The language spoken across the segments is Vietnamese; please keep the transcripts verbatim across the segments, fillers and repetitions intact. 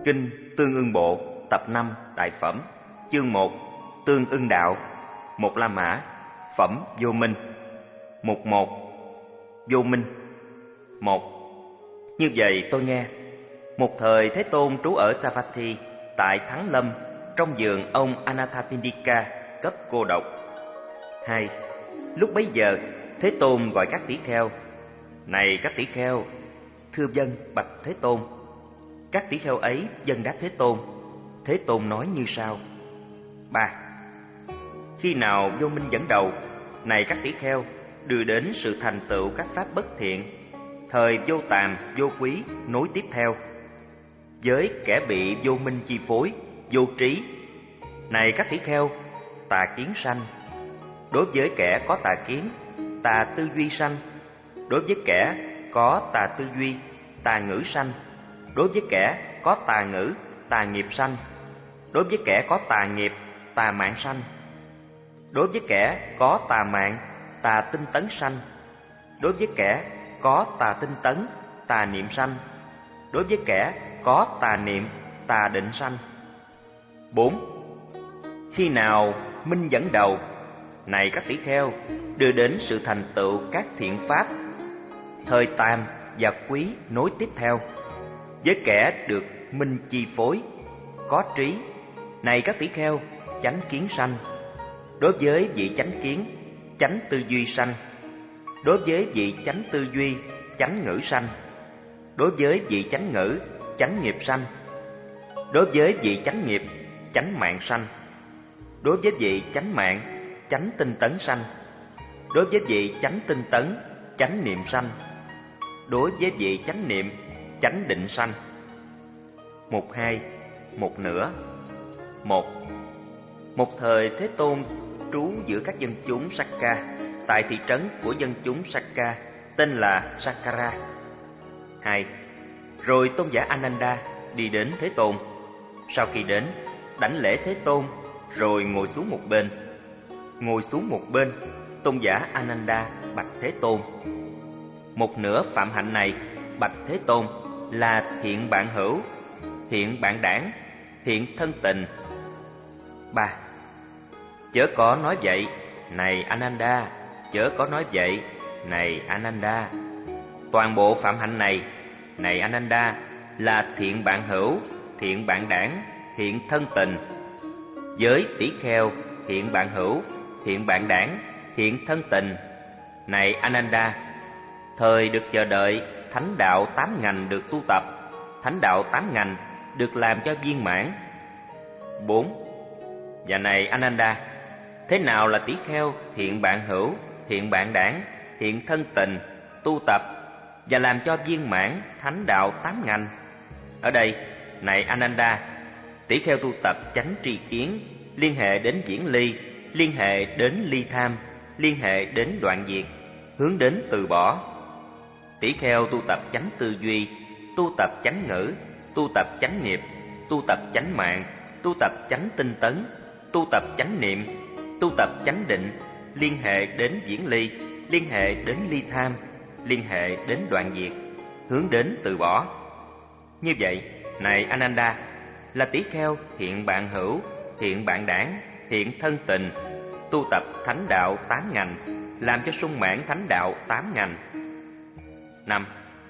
Kinh Tương Ưng Bộ, tập năm, Đại Phẩm, chương một, Tương Ưng Đạo, một La Mã, Phẩm Vô Minh. Mục một. Vô Minh. Một. Như vậy tôi nghe, một thời Thế Tôn trú ở Savatthi tại Thắng Lâm, trong vườn ông Anathapindika, cấp cô độc. Hai. Lúc bấy giờ, Thế Tôn gọi các tỷ kheo: Này các tỷ kheo! Thưa vâng, bạch Thế Tôn. Các tỷ kheo ấy vâng đáp Thế Tôn. Thế Tôn nói như sau. Ba. Khi nào vô minh dẫn đầu, này các tỷ kheo, đưa đến sự thành tựu các pháp bất thiện, thời vô tàm, vô quý nối tiếp theo. Với kẻ bị vô minh chi phối, vô trí, này các tỷ kheo, tà kiến sanh. Đối với kẻ có tà kiến, tà tư duy sanh. Đối với kẻ có tà tư duy, tà ngữ sanh. Đối với kẻ có tà ngữ, tà nghiệp sanh. Đối với kẻ có tà nghiệp, tà mạng sanh. Đối với kẻ có tà mạng, tà tinh tấn sanh. Đối với kẻ có tà tinh tấn, tà niệm sanh. Đối với kẻ có tà niệm, tà định sanh. Bốn. Khi nào minh dẫn đầu, này các tỷ kheo, đưa đến sự thành tựu các thiện pháp, thời tàm và quý nối tiếp theo. Với kẻ được minh chi phối, có trí, này các tỷ kheo, chánh kiến sanh. Đối với vị chánh kiến, chánh tư duy sanh. Đối với vị chánh tư duy, chánh ngữ sanh. Đối với vị chánh ngữ, chánh nghiệp sanh. Đối với vị chánh nghiệp, chánh mạng sanh. Đối với vị chánh mạng, chánh tinh tấn sanh. Đối với vị chánh tinh tấn, chánh niệm sanh. Đối với vị chánh niệm, chánh định sanh. Một hai, một nửa. Một. Một thời Thế Tôn trú giữa các dân chúng Sakka tại thị trấn của dân chúng Sakka tên là Sakkara. Hai. Rồi tôn giả Ananda đi đến Thế Tôn. Sau khi đến, đảnh lễ Thế Tôn rồi ngồi xuống một bên. Ngồi xuống một bên, tôn giả Ananda bạch Thế Tôn: Một nửa phạm hạnh này, bạch Thế Tôn, là thiện bạn hữu, thiện bạn đảng, thiện thân tình. Ba. Chớ có nói vậy, này Ananda, chớ có nói vậy, này Ananda. Toàn bộ phạm hạnh này, này Ananda, là thiện bạn hữu, thiện bạn đảng, thiện thân tình. Với tỷ kheo, thiện bạn hữu, thiện bạn đảng, thiện thân tình, này Ananda, thời được chờ đợi thánh đạo tám ngành được tu tập, thánh đạo tám ngành được làm cho viên mãn. Bốn. Và này Ananda, thế nào là tỷ kheo, thiện bạn hữu, thiện bạn đảng, thiện thân tình, tu tập và làm cho viên mãn thánh đạo tám ngành? Ở đây, này Ananda, tỷ kheo tu tập chánh tri kiến, liên hệ đến viễn ly, liên hệ đến ly tham, liên hệ đến đoạn diệt, hướng đến từ bỏ. Tỷ kheo tu tập chánh tư duy, tu tập chánh ngữ, tu tập chánh nghiệp, tu tập chánh mạng, tu tập chánh tinh tấn, tu tập chánh niệm, tu tập chánh định, liên hệ đến viễn ly, liên hệ đến ly tham, liên hệ đến đoạn diệt, hướng đến từ bỏ. Như vậy, này Ananda, là tỷ kheo thiện bạn hữu, thiện bạn đảng, thiện thân tình, tu tập thánh đạo tám ngành, làm cho sung mãn thánh đạo tám ngành. Năm.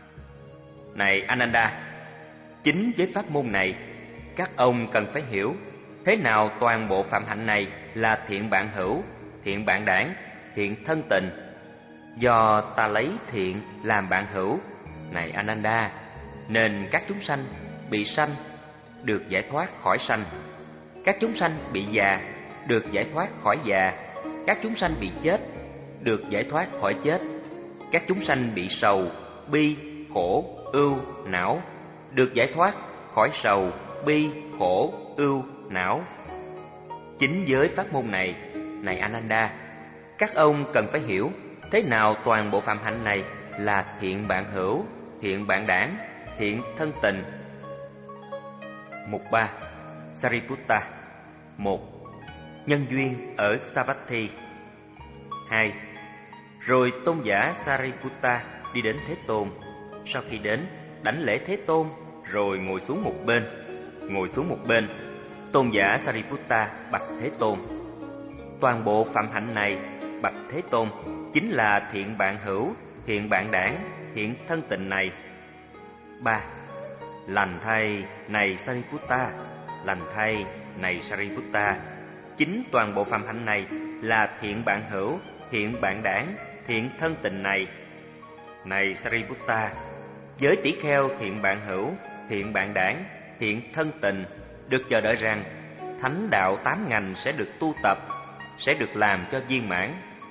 Này Ananda, chính với pháp môn này, các ông cần phải hiểu thế nào toàn bộ phạm hạnh này là thiện bạn hữu, thiện bạn đảng, thiện thân tình. Do ta lấy thiện làm bạn hữu, này Ananda, nên các chúng sanh bị sanh được giải thoát khỏi sanh, các chúng sanh bị già được giải thoát khỏi già, các chúng sanh bị chết được giải thoát khỏi chết, các chúng sanh bị sầu, bi, khổ, ưu, não được giải thoát khỏi sầu, bi, khổ, ưu, não. Chính với pháp môn này, này Ananda, các ông cần phải hiểu thế nào toàn bộ phạm hạnh này là thiện bạn hữu, thiện bạn đảng, thiện thân tình. Mục ba. Sariputta. Một. Nhân duyên ở Savatthi. Hai. Rồi tôn giả Sariputta đi đi đến Thế Tôn. Sau khi đến, đảnh lễ Thế Tôn rồi ngồi xuống một bên. ngồi xuống một bên. Tôn giả Sariputta bạch Thế Tôn: toàn bộ phạm hạnh này, bạch Thế Tôn, chính là thiện bạn hữu, thiện bạn đảng, thiện thân tịnh này. Ba. Lành thay này Sariputta, lành thay này Sariputta, chính toàn bộ phạm hạnh này là thiện bạn hữu, thiện bạn đảng, thiện thân tịnh này. Này Sariputta, với tỷ kheo thiện bạn hữu, thiện bạn đảng, thiện thân tình được chờ đợi rằng thánh đạo tám ngành sẽ được tu tập, sẽ được làm cho viên mãn.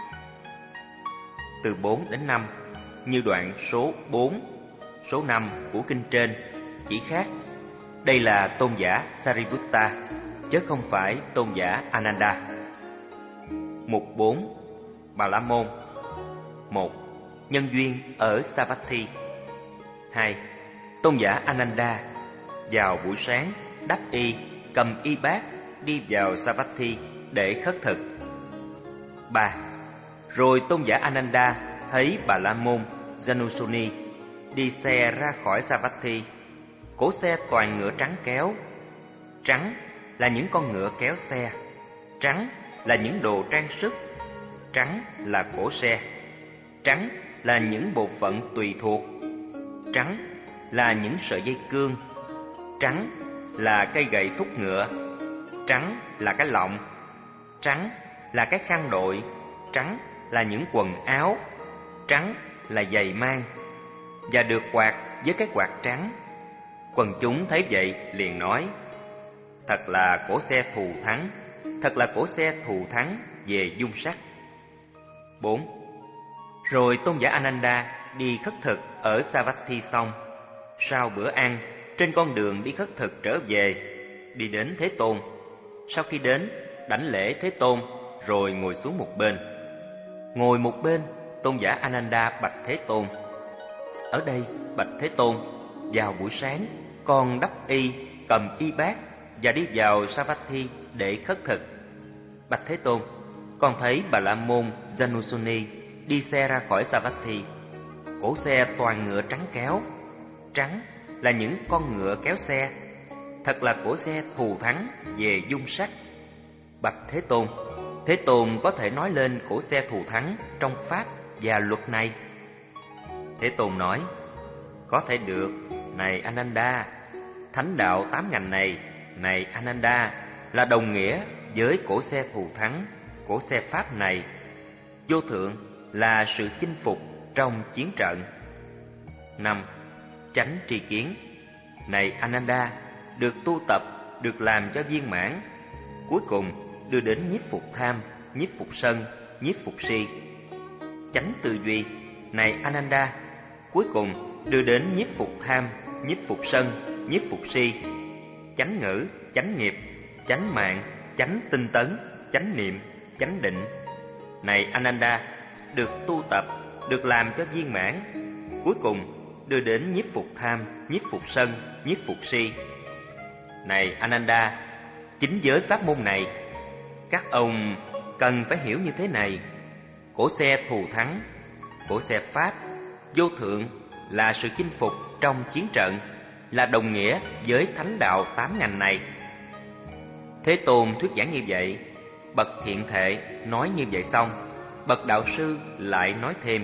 Từ bốn đến năm, như đoạn số bốn, số năm của kinh trên chỉ khác. Đây là tôn giả Sariputta, chứ không phải tôn giả Ananda. Mục bốn. Bà La Môn. Một. Nhân duyên ở Savatthi. Hai. Tôn giả Ananda vào buổi sáng đắp y, cầm y bát đi vào Savatthi để khất thực. Ba. Rồi tôn giả Ananda thấy Bà La Môn Janusoni đi xe ra khỏi Savatthi. Cỗ xe toàn ngựa trắng kéo. Trắng là những con ngựa kéo xe, trắng là những đồ trang sức, trắng là cỗ xe, trắng là những bộ phận tùy thuộc, trắng là những sợi dây cương, trắng là cây gậy thúc ngựa, trắng là cái lọng, trắng là cái khăn đội, trắng là những quần áo, trắng là giày mang, và được quạt với cái quạt trắng. Quần chúng thấy vậy liền nói: thật là cỗ xe thù thắng, thật là cỗ xe thù thắng về dung sắc. Bốn. Rồi tôn giả Ananda đi khất thực ở Savatthi xong. Sau bữa ăn, trên con đường đi khất thực trở về, đi đến Thế Tôn. Sau khi đến, đảnh lễ Thế Tôn, rồi ngồi xuống một bên. Ngồi một bên, tôn giả Ananda bạch Thế Tôn: ở đây, bạch Thế Tôn, vào buổi sáng, con đắp y, cầm y bát và đi vào Savatthi để khất thực. Bạch Thế Tôn, con thấy Bà La Môn Janusoni đi xe ra khỏi Savatthi. Cỗ xe toàn ngựa trắng kéo. Trắng là những con ngựa kéo xe. Thật là cỗ xe thù thắng về dung sắc. Bạch Thế Tôn, Thế Tôn có thể nói lên cỗ xe thù thắng trong pháp và luật này? Thế Tôn nói: có thể được, này Ananda. Thánh đạo tám ngành này, này Ananda, là đồng nghĩa với cỗ xe thù thắng, cỗ xe pháp này. Vô thượng là sự chinh phục trong chiến trận. Năm. Chánh tri kiến. Này Ananda, được tu tập, được làm cho viên mãn, cuối cùng đưa đến nhiếp phục tham, nhiếp phục sân, nhiếp phục si. Chánh tư duy. Này Ananda, cuối cùng đưa đến nhiếp phục tham, nhiếp phục sân, nhiếp phục si. Chánh ngữ, chánh nghiệp, chánh mạng, chánh tinh tấn, chánh niệm, chánh định. Này Ananda, được tu tập, được làm cho viên mãn, cuối cùng đưa đến nhiếp phục tham, nhiếp phục sân, nhiếp phục si. Này Ananda, chính với pháp môn này, các ông cần phải hiểu như thế này: cỗ xe thù thắng, cỗ xe pháp, vô thượng là sự chinh phục trong chiến trận, là đồng nghĩa với thánh đạo tám ngành này. Thế Tôn thuyết giảng như vậy, bậc thiện thệ nói như vậy xong, bậc đạo sư lại nói thêm: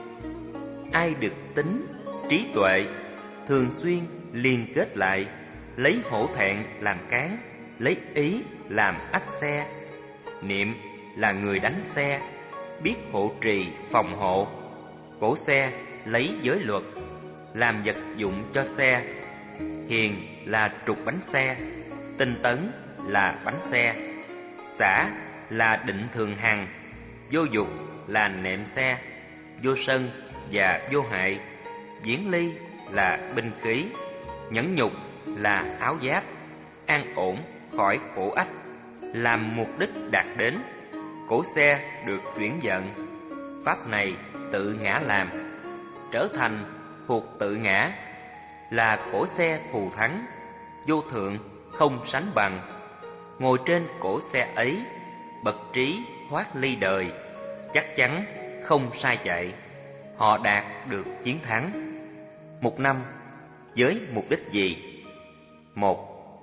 ai được tính, trí tuệ, thường xuyên liên kết lại, lấy hổ thẹn làm cán, lấy ý làm ách xe, niệm là người đánh xe, biết hộ trì phòng hộ, cỗ xe lấy giới luật, làm vật dụng cho xe, hiền là trục bánh xe, tinh tấn là bánh xe, xả là định thường hằng, vô dục là nệm xe, vô sân và vô hại, viễn ly là binh khí, nhẫn nhục là áo giáp, an ổn khỏi khổ ách, làm mục đích đạt đến, cỗ xe được chuyển vận. Pháp này tự ngã làm, trở thành thuộc tự ngã, là cỗ xe thù thắng, vô thượng không sánh bằng. Ngồi trên cỗ xe ấy, bậc trí thoát ly đời, chắc chắn không sai chạy, họ đạt được chiến thắng. Mục năm. Với mục đích gì? Một.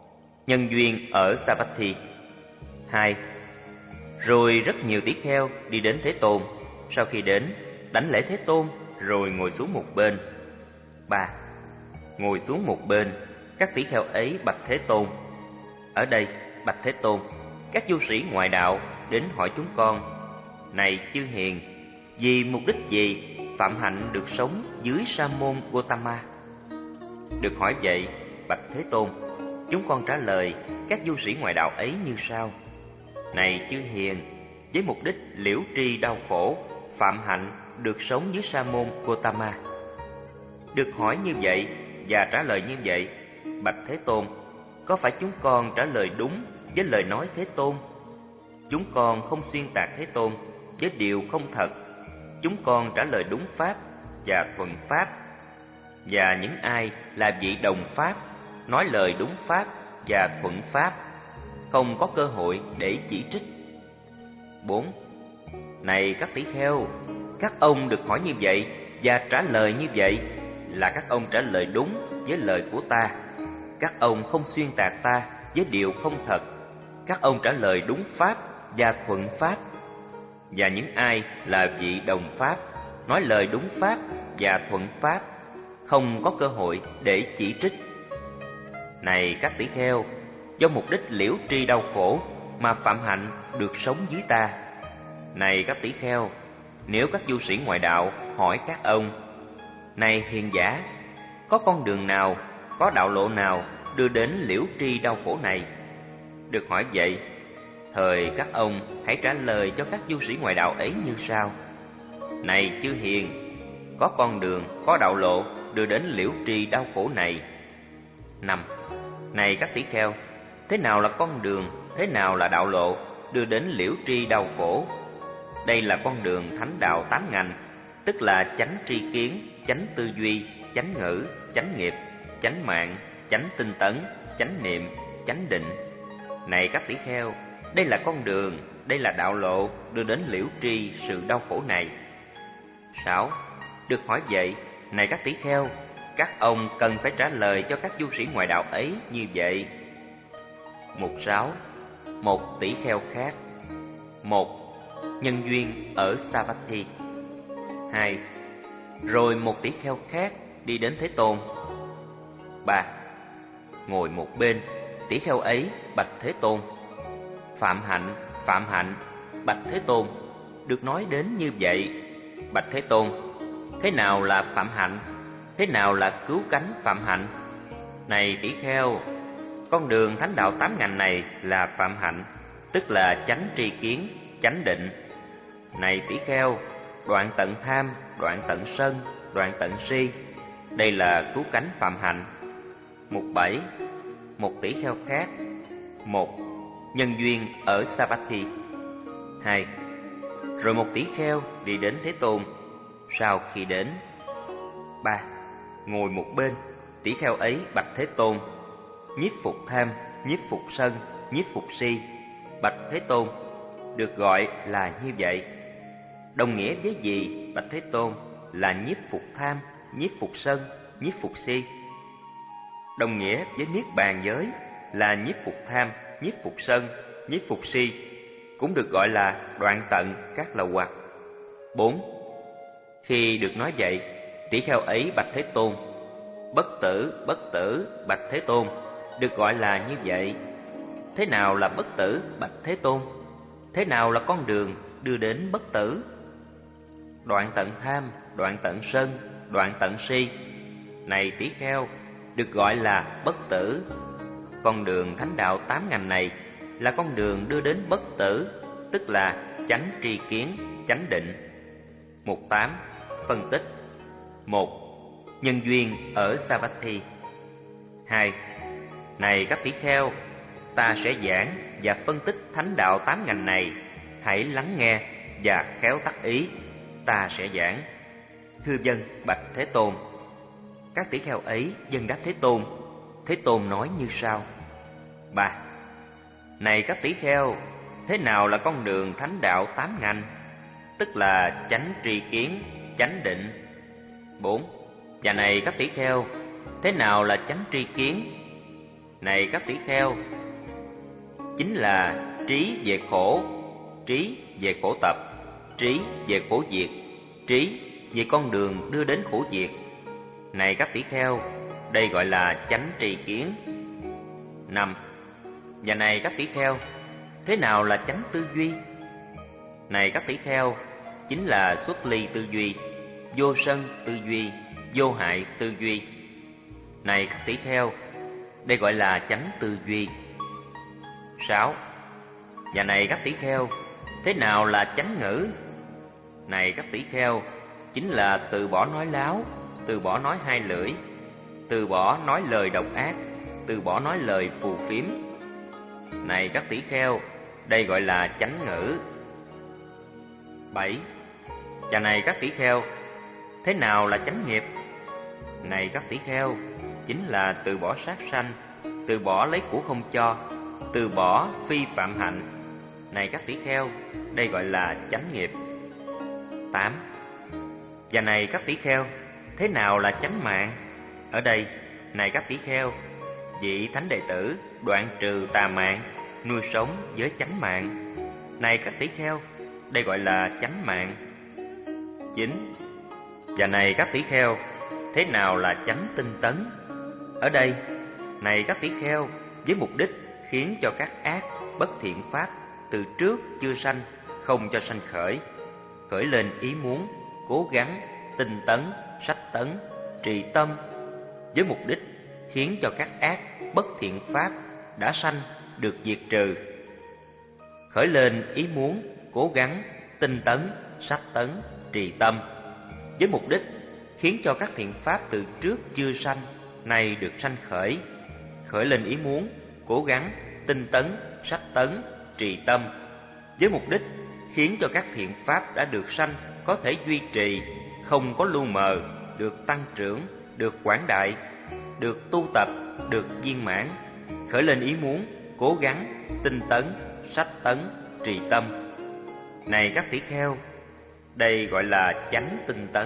nhân duyên ở Savatthi. Hai. Rồi rất nhiều tỷ kheo đi đến Thế Tôn, sau khi đến, đánh lễ Thế Tôn rồi ngồi xuống một bên. Ba. Ngồi xuống một bên, các tỷ kheo ấy bạch Thế Tôn. Ở đây, bạch Thế Tôn, các du sĩ ngoại đạo đến hỏi chúng con: Này chư hiền, vì mục đích gì Phạm Hạnh được sống dưới sa môn Gotama? Được hỏi vậy, bạch Thế Tôn, chúng con trả lời các du sĩ ngoại đạo ấy như sau: Này chư hiền, với mục đích liễu tri đau khổ, Phạm Hạnh được sống dưới sa môn Gotama. Được hỏi như vậy và trả lời như vậy, bạch Thế Tôn, có phải chúng con trả lời đúng với lời nói Thế Tôn? Chúng con không xuyên tạc Thế Tôn với điều không thật. Chúng con trả lời đúng pháp và thuận pháp. Và những ai là vị đồng pháp, nói lời đúng pháp và thuận pháp, không có cơ hội để chỉ trích. Bốn. Này các tỷ kheo, các ông được hỏi như vậy và trả lời như vậy là các ông trả lời đúng với lời của ta. Các ông không xuyên tạc ta với điều không thật. Các ông trả lời đúng pháp và thuận pháp. Và những ai là vị đồng pháp, nói lời đúng pháp và thuận pháp, không có cơ hội để chỉ trích. Này các tỷ kheo, do mục đích liễu tri đau khổ mà Phạm Hạnh được sống dưới ta. Này các tỷ kheo, nếu các du sĩ ngoại đạo hỏi các ông: Này hiền giả, có con đường nào, có đạo lộ nào đưa đến liễu tri đau khổ này? Được hỏi vậy, thời các ông hãy trả lời cho các du sĩ ngoại đạo ấy như sau: Này chư hiền, có con đường, có đạo lộ đưa đến liễu tri đau khổ này. Năm. Này các tỷ kheo, thế nào là con đường, thế nào là đạo lộ đưa đến liễu tri đau khổ? Đây là con đường thánh đạo tám ngành, tức là chánh tri kiến, chánh tư duy, chánh ngữ, chánh nghiệp, chánh mạng, chánh tinh tấn, chánh niệm, chánh định. Này các tỷ kheo, đây là con đường, đây là đạo lộ đưa đến liễu tri sự đau khổ này. Sáu. Được hỏi vậy, này các tỷ kheo, các ông cần phải trả lời cho các du sĩ ngoại đạo ấy như vậy. Mục sáu. Một tỷ kheo khác. Một. Nhân duyên ở Savatthi. Hai. Rồi một tỷ kheo khác đi đến Thế Tôn. Ba. Ngồi một bên, tỷ kheo ấy bạch Thế Tôn: Phạm Hạnh, Phạm Hạnh, bạch Thế Tôn. Được nói đến như vậy, bạch Thế Tôn, thế nào là Phạm Hạnh? Thế nào là cứu cánh Phạm Hạnh? Này tỷ kheo, con đường thánh đạo tám ngành này là Phạm Hạnh, tức là chánh tri kiến, chánh định. Này tỷ kheo, đoạn tận tham, đoạn tận sân, đoạn tận si, đây là cứu cánh Phạm Hạnh. Mục bảy. Một tỷ kheo khác. Một. Nhân duyên ở Savatthi. Hai. Rồi một tỷ kheo đi đến Thế Tôn, sau khi đến. Ba. Ngồi một bên, tỷ kheo ấy bạch Thế Tôn: Nhiếp phục tham, nhiếp phục sân, nhiếp phục si, bạch Thế Tôn. Được gọi là như vậy. Đồng nghĩa với gì bạch Thế Tôn là nhiếp phục tham, nhiếp phục sân, nhiếp phục si? Đồng nghĩa với niết bàn giới là nhiếp phục tham, nhiếp phục sân, nhiếp phục si, cũng được gọi là đoạn tận các lậu hoặc. Bốn. Khi được nói vậy, tỷ kheo ấy bạch Thế Tôn: Bất tử, bất tử, bạch Thế Tôn. Được gọi là như vậy. Thế nào là bất tử bạch Thế Tôn? Thế nào là con đường đưa đến bất tử? Đoạn tận tham, đoạn tận sân, đoạn tận si. Này tỷ kheo, được gọi là bất tử. Con đường thánh đạo tám ngành này là con đường đưa đến bất tử, tức là chánh tri kiến, chánh định. Mục tám. Phân tích. Một. Nhân duyên ở Savatthi. Hai. Này các tỷ kheo, ta sẽ giảng và phân tích thánh đạo tám ngành này, hãy lắng nghe và khéo tác ý. Ta sẽ giảng. Thưa dân bạch Thế Tôn. Các tỷ kheo ấy dân đáp Thế Tôn. Thế Tôn nói như sau. Ba. Này các tỷ kheo, thế nào là con đường thánh đạo tám ngành, tức là chánh tri kiến, chánh định? Bốn. Và này các tỷ kheo, thế nào là chánh tri kiến? Này các tỷ kheo, chính là trí về khổ, trí về khổ tập, trí về khổ diệt, trí về con đường đưa đến khổ diệt. Này các tỷ kheo, đây gọi là chánh tri kiến. Năm. Và này các tỷ kheo, thế nào là chánh tư duy? Này các tỷ kheo, chính là xuất ly tư duy, vô sân tư duy, vô hại tư duy. Này các tỷ kheo, đây gọi là chánh tư duy. Sáu. Và này các tỷ kheo, thế nào là chánh ngữ? Này các tỷ kheo, chính là từ bỏ nói láo, từ bỏ nói hai lưỡi, từ bỏ nói lời độc ác, từ bỏ nói lời phù phiếm. Này các tỷ kheo, đây gọi là chánh ngữ. Bảy. Và này các tỷ kheo, thế nào là chánh nghiệp? Này các tỷ kheo, chính là từ bỏ sát sanh, từ bỏ lấy của không cho, từ bỏ phi phạm hạnh. Này các tỷ kheo, đây gọi là chánh nghiệp. Tám. Và này các tỷ kheo, thế nào là chánh mạng? Ở đây, này các tỷ kheo, vị thánh đệ tử đoạn trừ tà mạng, nuôi sống với chánh mạng. Này các tỷ kheo, đây gọi là chánh mạng. Chín. Và này các tỷ kheo, thế nào là chánh tinh tấn? Ở đây, này các tỷ kheo, với mục đích khiến cho các ác bất thiện pháp từ trước chưa sanh, không cho sanh khởi, khởi lên ý muốn, cố gắng, tinh tấn, sách tấn, trì tâm, với mục đích khiến cho các ác bất thiện pháp đã sanh được diệt trừ. Khởi lên ý muốn, cố gắng, tinh tấn, sách tấn, trì tâm, với mục đích khiến cho các thiện pháp từ trước chưa sanh này được sanh khởi. Khởi lên ý muốn, cố gắng, tinh tấn, sách tấn, trì tâm, với mục đích khiến cho các thiện pháp đã được sanh có thể duy trì, không có lu mờ, được tăng trưởng, được quảng đại, được tu tập, được viên mãn. Khởi lên ý muốn, cố gắng, tinh tấn, sách tấn, trì tâm. Này các tỷ kheo, đây gọi là chánh tinh tấn.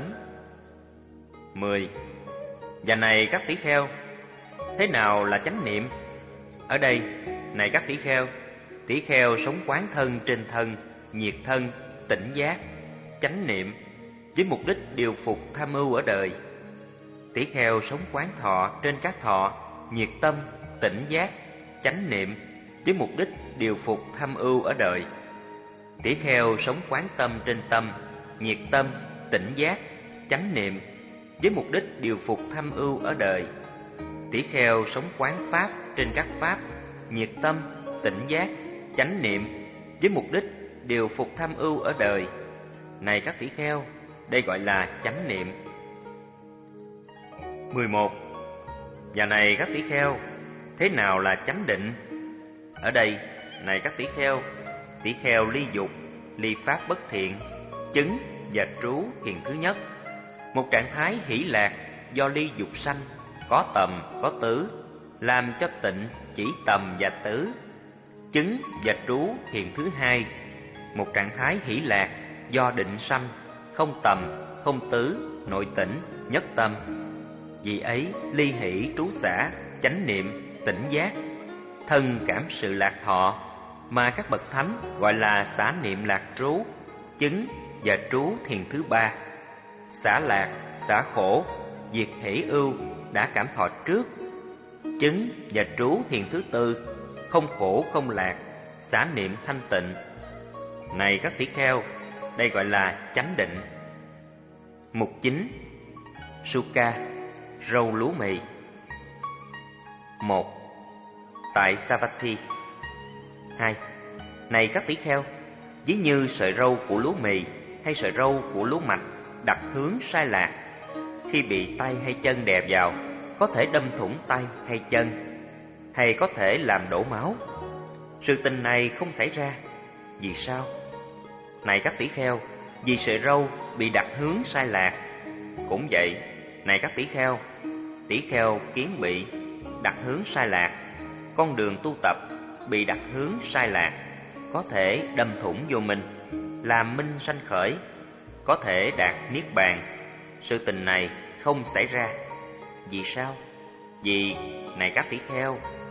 Mười. Và này các tỷ kheo, thế nào là chánh niệm? Ở đây, này các tỷ kheo, tỷ kheo sống quán thân trên thân, nhiệt thân, tỉnh giác, chánh niệm, với mục đích điều phục tham ưu ở đời. Tỷ kheo sống quán thọ trên các thọ, nhiệt tâm, tỉnh giác, chánh niệm, với mục đích điều phục tham ưu ở đời. Tỷ kheo sống quán tâm trên tâm, nhiệt tâm, tỉnh giác, chánh niệm, với mục đích điều phục tham ưu ở đời. Tỷ kheo sống quán pháp trên các pháp, nhiệt tâm, tỉnh giác, chánh niệm, với mục đích điều phục tham ưu ở đời. Này các tỷ kheo, đây gọi là chánh niệm. Mười một. Và này các tỷ kheo, thế nào là chánh định? Ở đây, này các tỷ kheo, tỷ kheo ly dục, ly pháp bất thiện, chứng và trú thiền thứ nhất, một trạng thái hỷ lạc do ly dục sanh, có tầm có tứ, làm cho tịnh chỉ tầm và tứ. Chứng và trú thiền thứ hai, một trạng thái hỷ lạc do định sanh, không tầm không tứ, nội tỉnh nhất tâm. Vì ấy ly hỷ trú xả, chánh niệm, tỉnh giác, thân cảm sự lạc thọ, mà các bậc thánh gọi là xả niệm lạc trú. Chứng và trú thiền thứ ba, xả lạc, xả khổ, diệt hỷ ưu đã cảm thọ trước. Chứng và trú thiền thứ tư, không khổ không lạc, xả niệm thanh tịnh. Này các tỷ kheo, đây gọi là chánh định. Mục chính, Sukha, râu lúa mì. Một. Tại Savatthi. Hai. Này các tỷ kheo, ví như sợi râu của lúa mì hay sợi râu của lúa mạch đặt hướng sai lạc, khi bị tay hay chân đè vào, có thể đâm thủng tay hay chân, hay có thể làm đổ máu. Sự tình này không xảy ra. Vì sao? Này các tỷ kheo, vì sợi râu bị đặt hướng sai lạc. Cũng vậy, này các tỷ kheo, tỷ kheo kiến bị đặt hướng sai lạc, con đường tu tập bị đặt hướng sai lạc, có thể đâm thủng vô mình, làm minh sanh khởi, có thể đạt niết bàn. Sự tình này không xảy ra. Vì sao? Vì, này các tỷ kheo,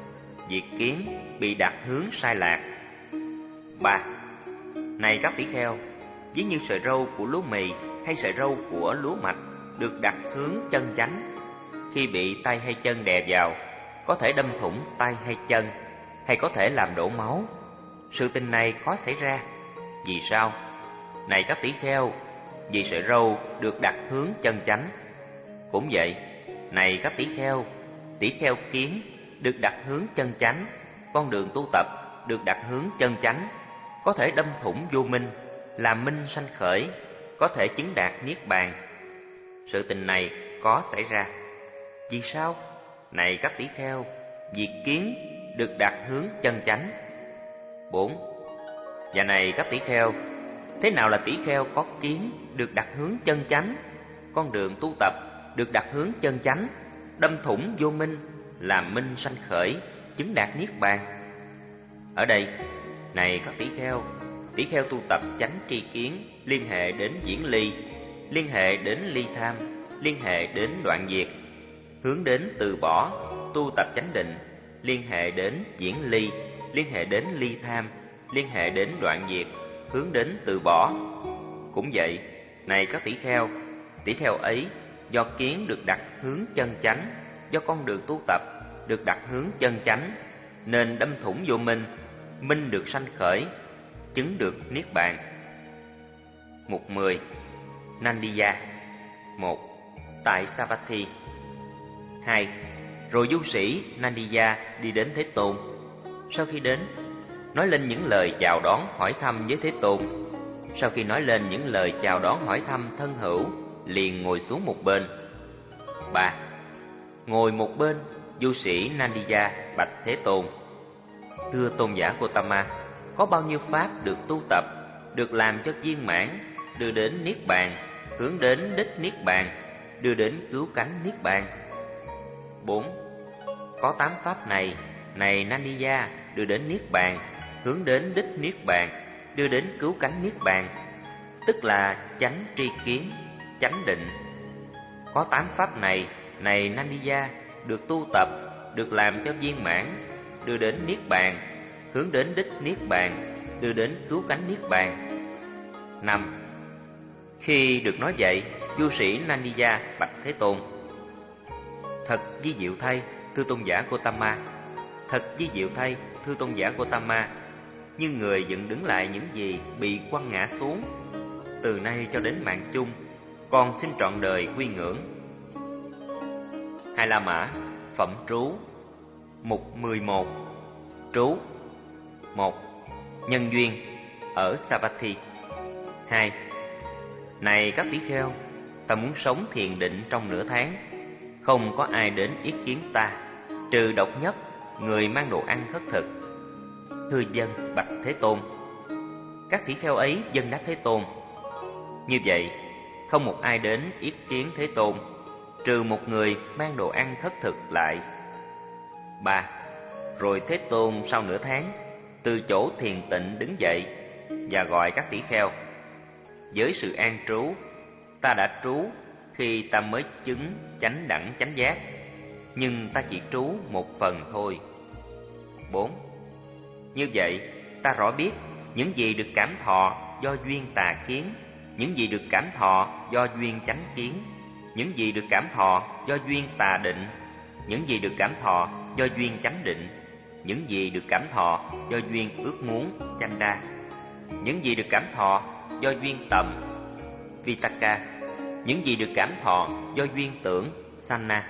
diệt kiến bị đặt hướng sai lạc. Ba. Này các tỷ kheo, ví như sợi râu của lúa mì hay sợi râu của lúa mạch được đặt hướng chân chánh, khi bị tay hay chân đè vào, có thể đâm thủng tay hay chân, hay có thể làm đổ máu. Sự tình này có xảy ra. Vì sao? Này các tỷ kheo, vì sợi râu được đặt hướng chân chánh. Cũng vậy, này các tỷ kheo, tỷ kheo kiến được đặt hướng chân chánh, con đường tu tập được đặt hướng chân chánh, có thể đâm thủng vô minh, làm minh sanh khởi, có thể chứng đạt niết bàn. Sự tình này có xảy ra. Vì sao? Này các tỷ kheo, vì kiến được đặt hướng chân chánh. Bốn. Và này các tỷ kheo, thế nào là tỷ kheo có kiến được đặt hướng chân chánh, con đường tu tập được đặt hướng chân chánh, đâm thủng vô minh, làm minh sanh khởi, chứng đạt niết bàn? Ở đây, này các tỷ kheo, tỷ kheo tu tập chánh tri kiến liên hệ đến diễn ly, liên hệ đến ly tham, liên hệ đến đoạn diệt, hướng đến từ bỏ, tu tập chánh định, liên hệ đến diễn ly, liên hệ đến ly tham, liên hệ đến đoạn diệt, hướng đến từ bỏ. Cũng vậy, này các tỷ kheo, tỷ kheo ấy do kiến được đặt hướng chân chánh, do con đường tu tập được đặt hướng chân chánh, nên đâm thủng vô minh, minh được sanh khởi, chứng được niết bàn. Mục mười. Nandiya. Một. Tại Savatthi. Hai. Rồi du sĩ Nandiya đi đến Thế Tôn. Sau khi đến, nói lên những lời chào đón hỏi thăm với Thế Tôn. Sau khi nói lên những lời chào đón hỏi thăm thân hữu, liền ngồi xuống một bên. Ba. Ngồi một bên, du sĩ Nandiya bạch Thế Tôn: Thưa tôn giả Gotama, có bao nhiêu pháp được tu tập, được làm cho viên mãn, đưa đến niết bàn, hướng đến đích niết bàn, đưa đến cứu cánh niết bàn? Bốn. Có tám pháp này, này Nandiya, đưa đến niết bàn, hướng đến đích niết bàn, đưa đến cứu cánh niết bàn, tức là chánh tri kiến, chánh định. Có tám pháp này, này Nandiya, được tu tập, được làm cho viên mãn, đưa đến niết bàn, hướng đến đích niết bàn, đưa đến cứu cánh niết bàn. Năm. Khi được nói vậy, du sĩ Nandiya bạch Thế Tôn: Thật vi diệu thay, thưa tôn giả Gotama. Thật vi diệu thay, thưa tôn giả Gotama. Như người dựng đứng lại những gì bị quăng ngã xuống. Từ nay cho đến mạng chung, con xin trọn đời quy ngưỡng. Hai La Mã. Phẩm trú. Mục mười một. Trú. Một. Nhân duyên ở Savatthi. Hai. Này các tỷ kheo, ta muốn sống thiền định trong nửa tháng, không có ai đến ý kiến ta, trừ độc nhất, người mang đồ ăn khất thực. Thưa dân bạch Thế Tôn. Các tỷ kheo ấy dân đáp Thế Tôn: Như vậy, không một ai đến ý kiến Thế Tôn, trừ một người mang đồ ăn khất thực lại. Ba. Rồi Thế Tôn sau nửa tháng, từ chỗ thiền tịnh đứng dậy và gọi các tỷ kheo: Với sự an trú, ta đã trú khi ta mới chứng chánh đẳng chánh giác, nhưng ta chỉ trú một phần thôi. Bốn. Như vậy, ta rõ biết những gì được cảm thọ do duyên tà kiến, những gì được cảm thọ do duyên chánh kiến, những gì được cảm thọ do duyên tà định, những gì được cảm thọ do duyên chánh định, những gì được cảm thọ do duyên ước muốn chanh đa, những gì được cảm thọ do duyên tầm vitaka, những gì được cảm thọ do duyên tưởng sanna.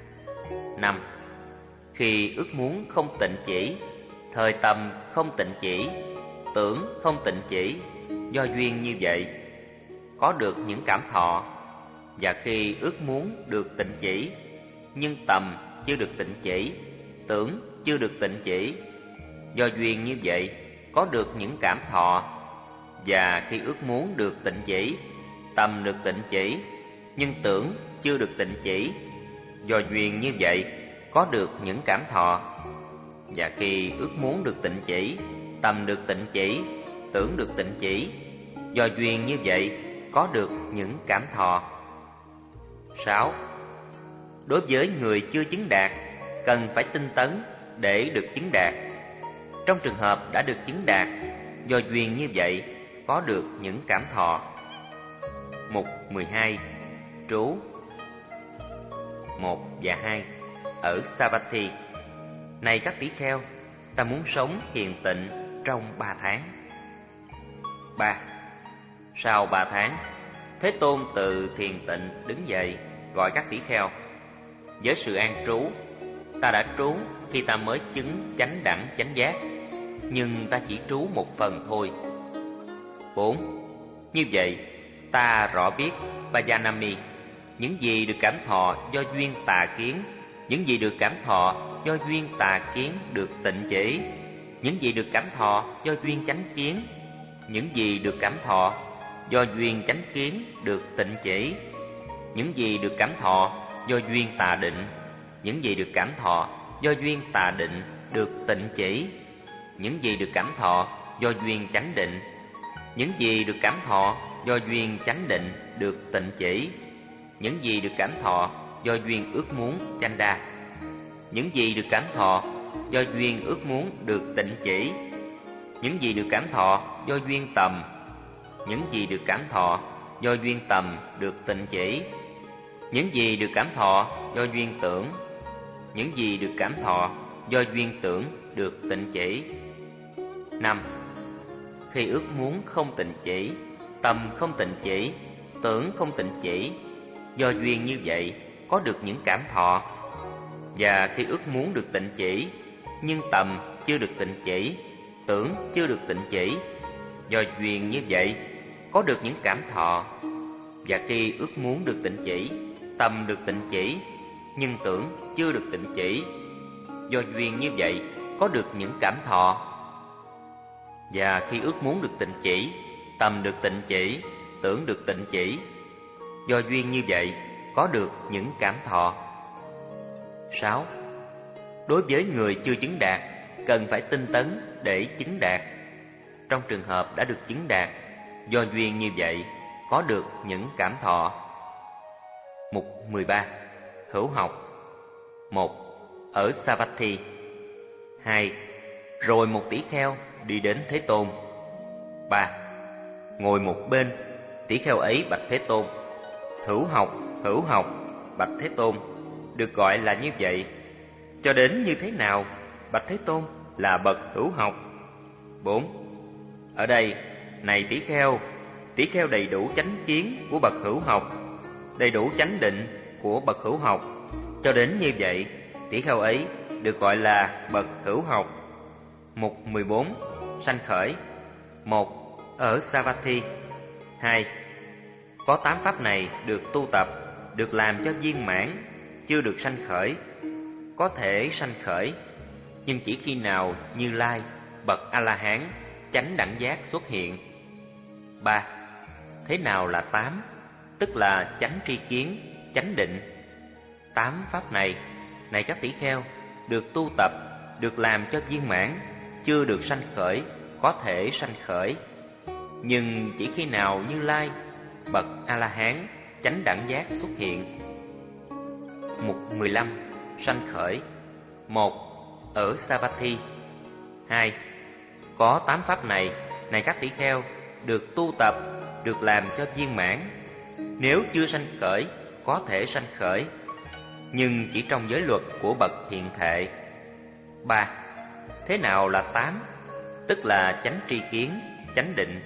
Năm. Khi ước muốn không tịnh chỉ, thời tầm không tịnh chỉ, tưởng không tịnh chỉ, do duyên như vậy, có được những cảm thọ. Và khi ước muốn được tịnh chỉ, nhưng tầm chưa được tịnh chỉ, tưởng chưa được tịnh chỉ, do duyên như vậy, có được những cảm thọ. Và khi ước muốn được tịnh chỉ, tầm được tịnh chỉ, nhưng tưởng chưa được tịnh chỉ, do duyên như vậy, có được những cảm thọ. Và khi ước muốn được tịnh chỉ, tầm được tịnh chỉ, tưởng được tịnh chỉ, do duyên như vậy, có được những cảm thọ. Sáu. Đối với người chưa chứng đạt, cần phải tinh tấn, để được chứng đạt. Trong trường hợp đã được chứng đạt, do duyên như vậy có được những cảm thọ. Mục mười hai. Trú. Một và hai. Ở Savatthi. Này các tỷ kheo, ta muốn sống thiền tịnh trong ba tháng. Ba. Sau ba tháng, Thế Tôn từ thiền tịnh đứng dậy, gọi các tỷ kheo. Với sự an trú, ta đã trú khi ta mới chứng chánh đẳng chánh giác, nhưng ta chỉ trú một phần thôi. Bốn. Như vậy, ta rõ biết Vajanami, những gì được cảm thọ do duyên tà kiến, những gì được cảm thọ do duyên tà kiến được tịnh chỉ, những gì được cảm thọ do duyên chánh kiến, những gì được cảm thọ do duyên chánh kiến được tịnh chỉ, những gì được cảm thọ do duyên tà định, những gì được cảm thọ do duyên tà định được tịnh chỉ, những gì được cảm thọ do duyên chánh định, những gì được cảm thọ do duyên chánh định được tịnh chỉ, những gì được cảm thọ do duyên ước muốn chánh đa, những gì được cảm thọ do duyên ước muốn được tịnh chỉ, những gì được cảm thọ do duyên tầm, những gì được cảm thọ do duyên tầm được tịnh chỉ, những gì được cảm thọ do duyên tưởng, những gì được cảm thọ do duyên tưởng được tịnh chỉ. Năm. Khi ước muốn không tịnh chỉ, tâm không tịnh chỉ, tưởng không tịnh chỉ, do duyên như vậy có được những cảm thọ. Và khi ước muốn được tịnh chỉ, nhưng tầm chưa được tịnh chỉ, tưởng chưa được tịnh chỉ, do duyên như vậy có được những cảm thọ. Và khi ước muốn được tịnh chỉ, tâm được tịnh chỉ, nhưng tưởng chưa được tịnh chỉ, do duyên như vậy có được những cảm thọ. Và khi ước muốn được tịnh chỉ, tâm được tịnh chỉ, tưởng được tịnh chỉ, do duyên như vậy có được những cảm thọ. Sáu. Đối với người chưa chứng đạt, cần phải tinh tấn để chứng đạt. Trong trường hợp đã được chứng đạt, do duyên như vậy có được những cảm thọ. Mục mười ba. Hữu học. Một. Ở Savatthi. Hai. Rồi một tỷ kheo đi đến Thế Tôn. Ba. Ngồi một bên, tỷ kheo ấy bạch Thế Tôn. Hữu học, hữu học, bạch Thế Tôn, được gọi là như vậy. Cho đến như thế nào, bạch Thế Tôn, là bậc hữu học? Bốn. Ở đây, này tỷ kheo, tỷ kheo đầy đủ chánh kiến của bậc hữu học, đầy đủ chánh định của bậc hữu học. Cho đến như vậy, tỷ kheo ấy được gọi là bậc hữu học. Mục mười bốn. Sanh khởi. Một. Ở Savatthi. Hai. Có tám pháp này được tu tập, được làm cho viên mãn, chưa được sanh khởi. Có thể sanh khởi, nhưng chỉ khi nào Như Lai, bậc A-la-hán, chánh đẳng giác xuất hiện. Ba. Thế nào là tám? Tức là chánh tri kiến, chánh định. Tám pháp này, này các tỷ kheo, được tu tập, được làm cho viên mãn, chưa được sanh khởi, có thể sanh khởi, nhưng chỉ khi nào Như Lai, bậc A-la-hán, chánh đẳng giác xuất hiện. Mục mười lăm. Sanh khởi. Một. Ở Savatthi. Hai. Có tám pháp này, này các tỷ kheo, được tu tập, được làm cho viên mãn. Nếu chưa sanh khởi, có thể sanh khởi, nhưng chỉ trong giới luật của bậc hiện thệ. Ba. Thế nào là tám? Tức là chánh tri kiến, chánh định.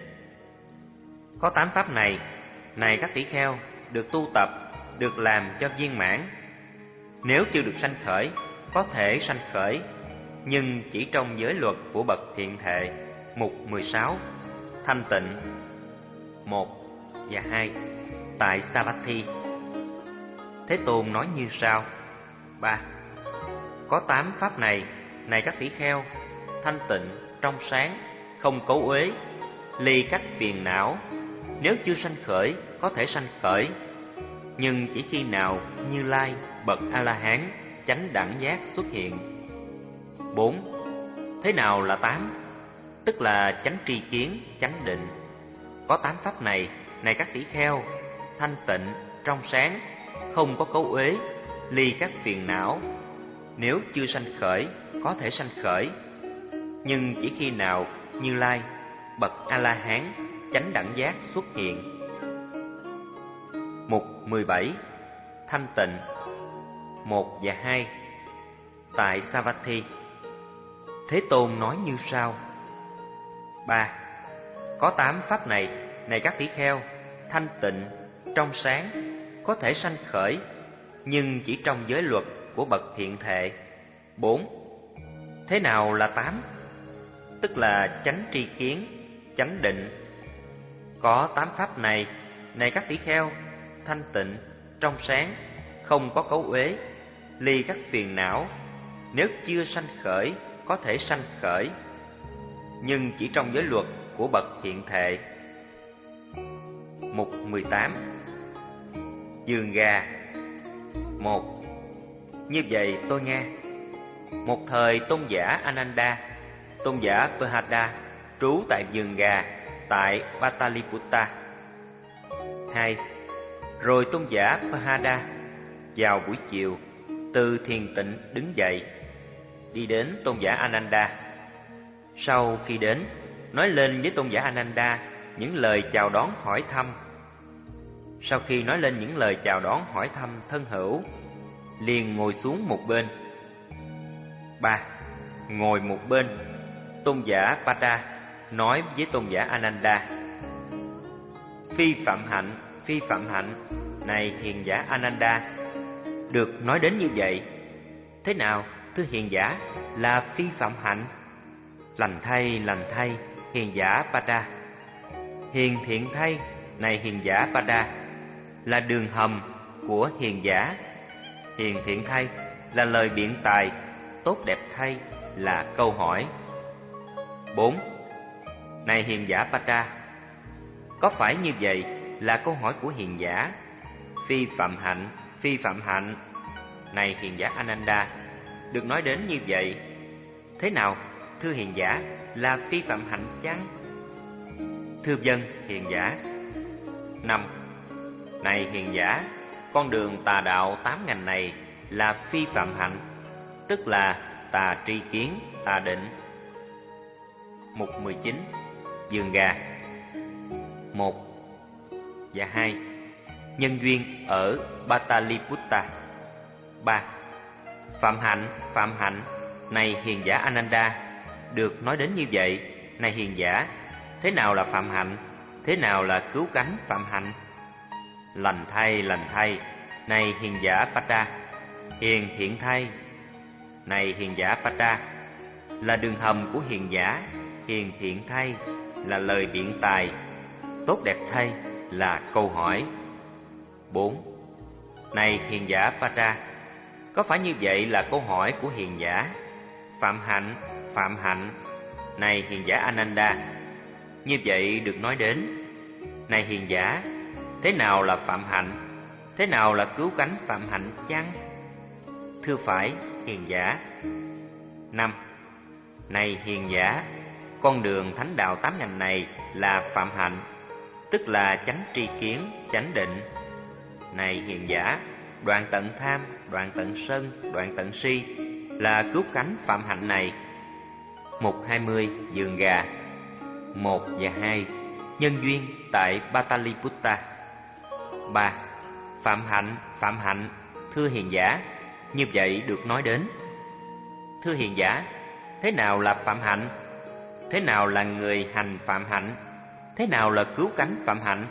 Có tám pháp này, này các tỷ kheo, được tu tập, được làm cho viên mãn. Nếu chưa được sanh khởi, có thể sanh khởi, nhưng chỉ trong giới luật của bậc hiện thệ. Mục mười sáu. Thanh tịnh. Một và hai. Tại Savatthi. Thế Tôn nói như sau. Ba. Có tám pháp này, này các tỷ kheo, thanh tịnh, trong sáng, không cấu uế, ly cách phiền não. Nếu chưa sanh khởi, có thể sanh khởi, nhưng chỉ khi nào Như Lai, bậc A-la-hán, chánh đẳng giác xuất hiện. Bốn. Thế nào là tám? Tức là chánh tri kiến, chánh định. Có tám pháp này, này các tỷ kheo, thanh tịnh, trong sáng, không có cấu uế, ly các phiền não. nếu chưa sanh khởi có thể sanh khởi, nhưng chỉ khi nào Như Lai, bậc A-la-hán, chánh đẳng giác xuất hiện. Mục mười bảy. Thanh tịnh. Một và hai. Tại Savatthi, Thế Tôn nói như sau. Ba. Có tám pháp này, này các tỷ kheo, thanh tịnh, trong sáng, có thể sanh khởi, nhưng chỉ trong giới luật của bậc thiện thệ. Bốn. Thế nào là tám? Tức là chánh tri kiến, chánh định. Có tám pháp này, này các tỷ kheo, thanh tịnh, trong sáng, không có cấu uế, ly các phiền não, nếu chưa sanh khởi có thể sanh khởi, nhưng chỉ trong giới luật của bậc thiện thệ. Mục mười tám. Giường gà. Một. Như vậy tôi nghe. Một thời tôn giả Ananda, tôn giả Pahada trú tại vườn gà tại Pataliputta. Hai. Rồi tôn giả Pahada vào buổi chiều từ thiền tịnh đứng dậy, đi đến tôn giả Ananda. Sau khi đến, nói lên với tôn giả Ananda những lời chào đón hỏi thăm. Sau khi nói lên những lời chào đón hỏi thăm thân hữu, liền ngồi xuống một bên. Ba. Ngồi một bên, tôn giả Pada nói với tôn giả Ananda. Phi phạm hạnh, phi phạm hạnh, này hiền giả Ananda, được nói đến như vậy. Thế nào, thưa hiền giả, là phi phạm hạnh? Lành thay, lành thay, hiền giả Pada. Hiền thiện thay, này hiền giả Pada, là đường hầm của hiền giả. Hiền thiện thay là lời biện tài, tốt đẹp thay là câu hỏi. Bốn. Này hiền giả Pada, có phải như vậy là câu hỏi của hiền giả? Phi phạm hạnh, phi phạm hạnh, này hiền giả Ananda, được nói đến như vậy. Thế nào, thưa hiền giả, là phi phạm hạnh chăng? Thưa vâng, hiền giả. Năm. Này hiền giả, con đường tà đạo tám ngành này là phi phạm hạnh, tức là tà tri kiến, tà định. Mục mười chín. Vườn gà. Một và hai. Nhân duyên ở Pataliputta. Ba. Phạm hạnh, phạm hạnh, này hiền giả Ananda, được nói đến như vậy. Này hiền giả, thế nào là phạm hạnh? Thế nào là cứu cánh phạm hạnh? Lành thay, lành thay, này hiền giả Pada. Hiền thiện thay, này hiền giả Pada, là đường hầm của hiền giả. Hiền thiện thay là lời biện tài, tốt đẹp thay là câu hỏi. Bốn. Này hiền giả Pada, có phải như vậy là câu hỏi của hiền giả? Phạm hạnh, phạm hạnh, này hiền giả Ananda, như vậy được nói đến. Này hiền giả, thế nào là phạm hạnh? Thế nào là cứu cánh phạm hạnh chăng? Thưa phải, hiền giả. Năm. Này hiền giả, con đường thánh đạo tám ngành này là phạm hạnh, tức là chánh tri kiến, chánh định. Này hiền giả, đoạn tận tham, đoạn tận sân, đoạn tận si là cứu cánh phạm hạnh này. Mục hai mươi. Vườn gà. Một và hai. Nhân duyên tại Pataliputta. Ba. Phạm hạnh, phạm hạnh, thưa hiền giả, như vậy được nói đến. Thưa hiền giả, thế nào là phạm hạnh? Thế nào là người hành phạm hạnh? Thế nào là cứu cánh phạm hạnh?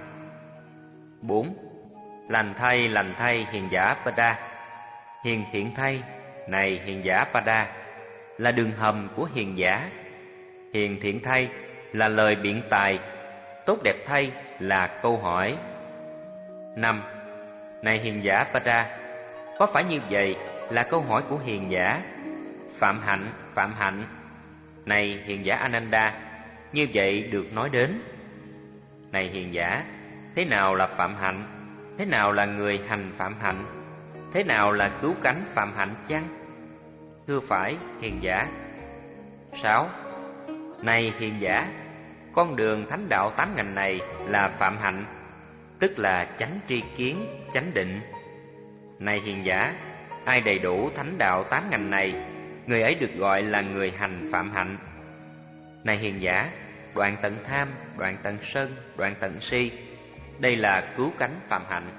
Bốn. Lành thay, lành thay, hiền giả Pada. Hiền thiện thay, này hiền giả Pada, là đường hầm của hiền giả. Hiền thiện thay là lời biện tài, tốt đẹp thay là câu hỏi. Năm. Này hiền giả Pada, có phải như vậy là câu hỏi của hiền giả? Phạm hạnh, phạm hạnh, này hiền giả Ananda, như vậy được nói đến. Này hiền giả, thế nào là phạm hạnh? Thế nào là người hành phạm hạnh? Thế nào là cứu cánh phạm hạnh chăng? Thưa phải, hiền giả. Sáu. Này hiền giả, con đường thánh đạo tám ngành này là phạm hạnh, tức là chánh tri kiến, chánh định. Này hiền giả, ai đầy đủ thánh đạo tám ngành này, người ấy được gọi là người hành phạm hạnh. Này hiền giả, đoạn tận tham, đoạn tận sân, đoạn tận si, đây là cứu cánh phạm hạnh.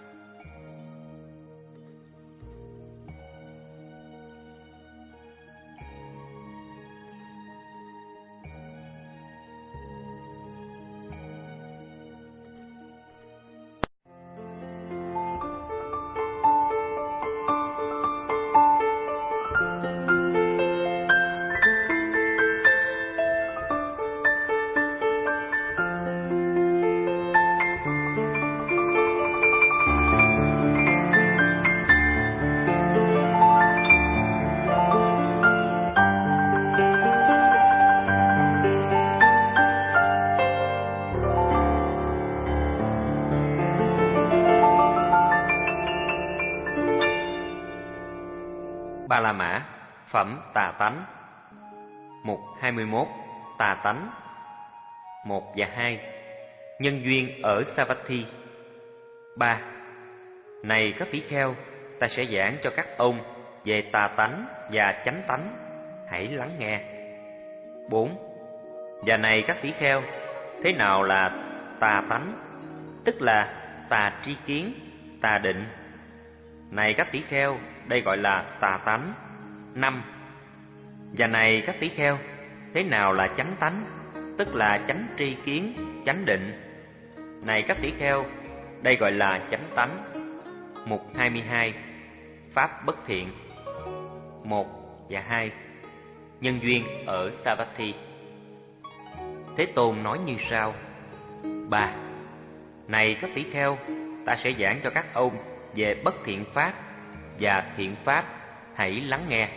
Ba La Mã, phẩm tà tánh. Mục hai mươi mốt, tà tánh. Một và hai, nhân duyên ở Savatthi. Ba. Này các tỷ kheo, ta sẽ giảng cho các ông về tà tánh và chánh tánh, hãy lắng nghe. Bốn. Và này các tỷ kheo, thế nào là tà tánh? Tức là tà tri kiến, tà định. Này các tỷ kheo, đây gọi là tà tánh. Năm. Và này các tỷ kheo, thế nào là chánh tánh? Tức là chánh tri kiến, chánh định. Này các tỷ kheo, đây gọi là chánh tánh. Mục hai mươi hai, pháp bất thiện. Một và hai, nhân duyên ở Savatthi. Thế Tôn nói như sau. Ba. Này các tỷ kheo, ta sẽ giảng cho các ông về bất thiện pháp và thiện pháp, hãy lắng nghe.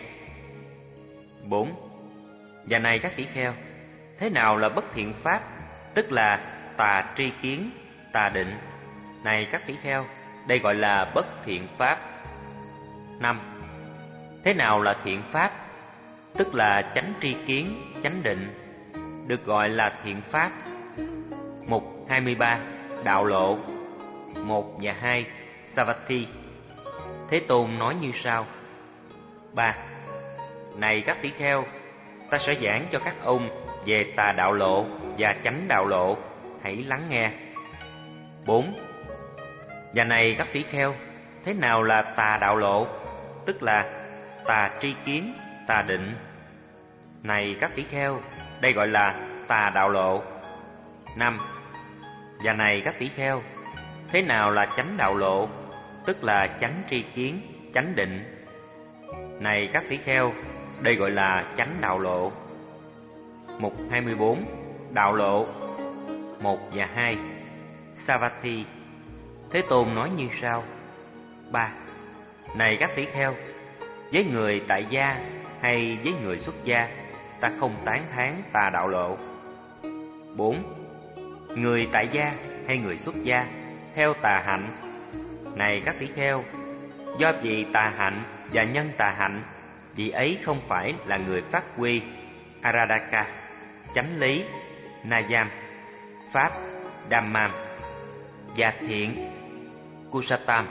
Bốn. Và này các tỷ kheo, thế nào là bất thiện pháp? Tức là tà tri kiến, tà định. Này các tỷ kheo, đây gọi là bất thiện pháp. Năm. Thế nào là thiện pháp? Tức là chánh tri kiến, chánh định, được gọi là thiện pháp. Mục hai mươi ba, đạo lộ. Một và hai, Savatthi. Thế Tôn nói như sau. Ba. Này các tỷ kheo, ta sẽ giảng cho các ông về tà đạo lộ và chánh đạo lộ, hãy lắng nghe. Bốn. Và này các tỷ kheo, thế nào là tà đạo lộ? Tức là tà tri kiến, tà định. Này các tỷ kheo, đây gọi là tà đạo lộ. Năm. Và này các tỷ kheo, thế nào là chánh đạo lộ? Tức là chánh tri kiến, chánh định. Này các tỷ kheo, đây gọi là chánh đạo lộ. Mục hai mươi bốn, đạo lộ. Một và hai, Savatthi. Thế Tôn nói như sau. Ba. Này các tỷ kheo, với người tại gia hay với người xuất gia, ta không tán thán tà đạo lộ. Bốn. Người tại gia hay người xuất gia theo tà hạnh. Này các tỷ kheo, do vì tà hạnh và nhân tà hạnh, vị ấy không phải là người phát huy Aradaka, chánh lý, Nayam, pháp, Dhammam, và thiện, Kusatam.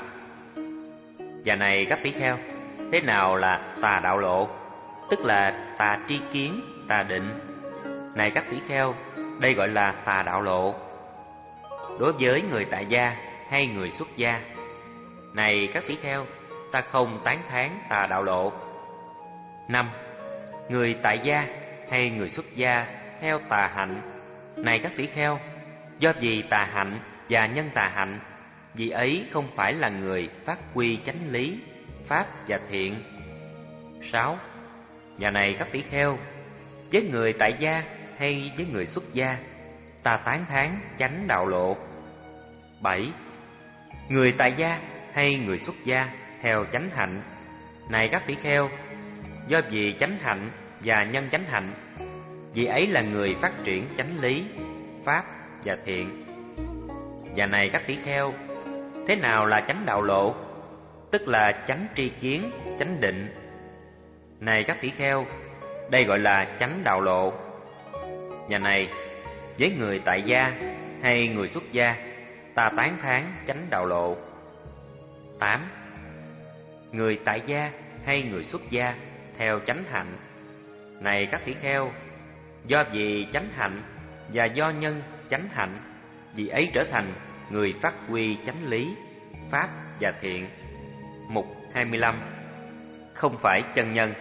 Và này các tỷ kheo, thế nào là tà đạo lộ? Tức là tà tri kiến, tà định. Này các tỷ kheo, đây gọi là tà đạo lộ. Đối với người tại gia hay người xuất gia, này các tỷ kheo, ta không tán thán tà đạo lộ. Năm. Người tại gia hay người xuất gia theo tà hạnh. Này các tỷ kheo, do vì tà hạnh và nhân tà hạnh, vị ấy không phải là người phát huy chánh lý, pháp và thiện. Sáu. Và này các tỷ kheo, với người tại gia hay với người xuất gia, ta tán thán chánh đạo lộ. Bảy. Người tại gia hay người xuất gia theo chánh hạnh. Này các tỷ kheo, do vì chánh hạnh và nhân chánh hạnh, vị ấy là người phát triển chánh lý, pháp và thiện. Và này các tỷ kheo, thế nào là chánh đạo lộ? Tức là chánh tri kiến, chánh định. Này các tỷ kheo, đây gọi là chánh đạo lộ. Và này, với người tại gia hay người xuất gia, ta tán thán chánh đạo lộ. Tám. người tại gia hay người xuất gia theo chánh hạnh. Này các tỷ kheo, do vì chánh hạnh và do nhân chánh hạnh, vì ấy trở thành người phát huy chánh lý, pháp và thiện. Mục hai mươi lăm. Không phải chân nhân.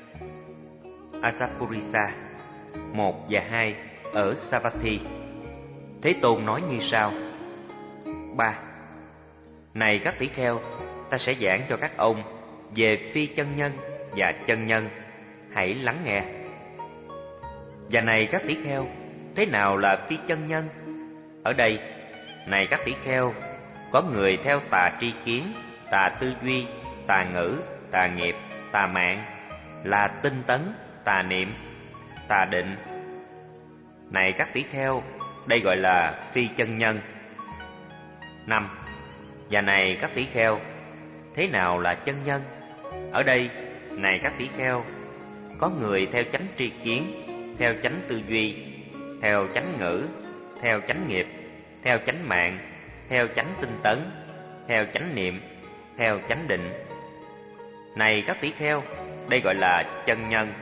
Asapurisa một và hai ở Savatthi. Thế Tôn nói như sau: ba. Này các tỷ kheo, ta sẽ giảng cho các ông về phi chân nhân và chân nhân, hãy lắng nghe. Và này các tỷ kheo, thế nào là phi chân nhân? Ở đây, này các tỷ kheo, có người theo tà tri kiến, tà tư duy, tà ngữ, tà nghiệp, tà mạng, là tinh tấn, tà niệm, tà định. Này các tỷ kheo, đây gọi là phi chân nhân. Năm. Và này các tỷ kheo, thế nào là chân nhân? Ở đây, này các tỷ kheo, có người theo chánh tri kiến, theo chánh tư duy, theo chánh ngữ, theo chánh nghiệp, theo chánh mạng, theo chánh tinh tấn, theo chánh niệm, theo chánh định. Này các tỷ kheo, đây gọi là chân nhân.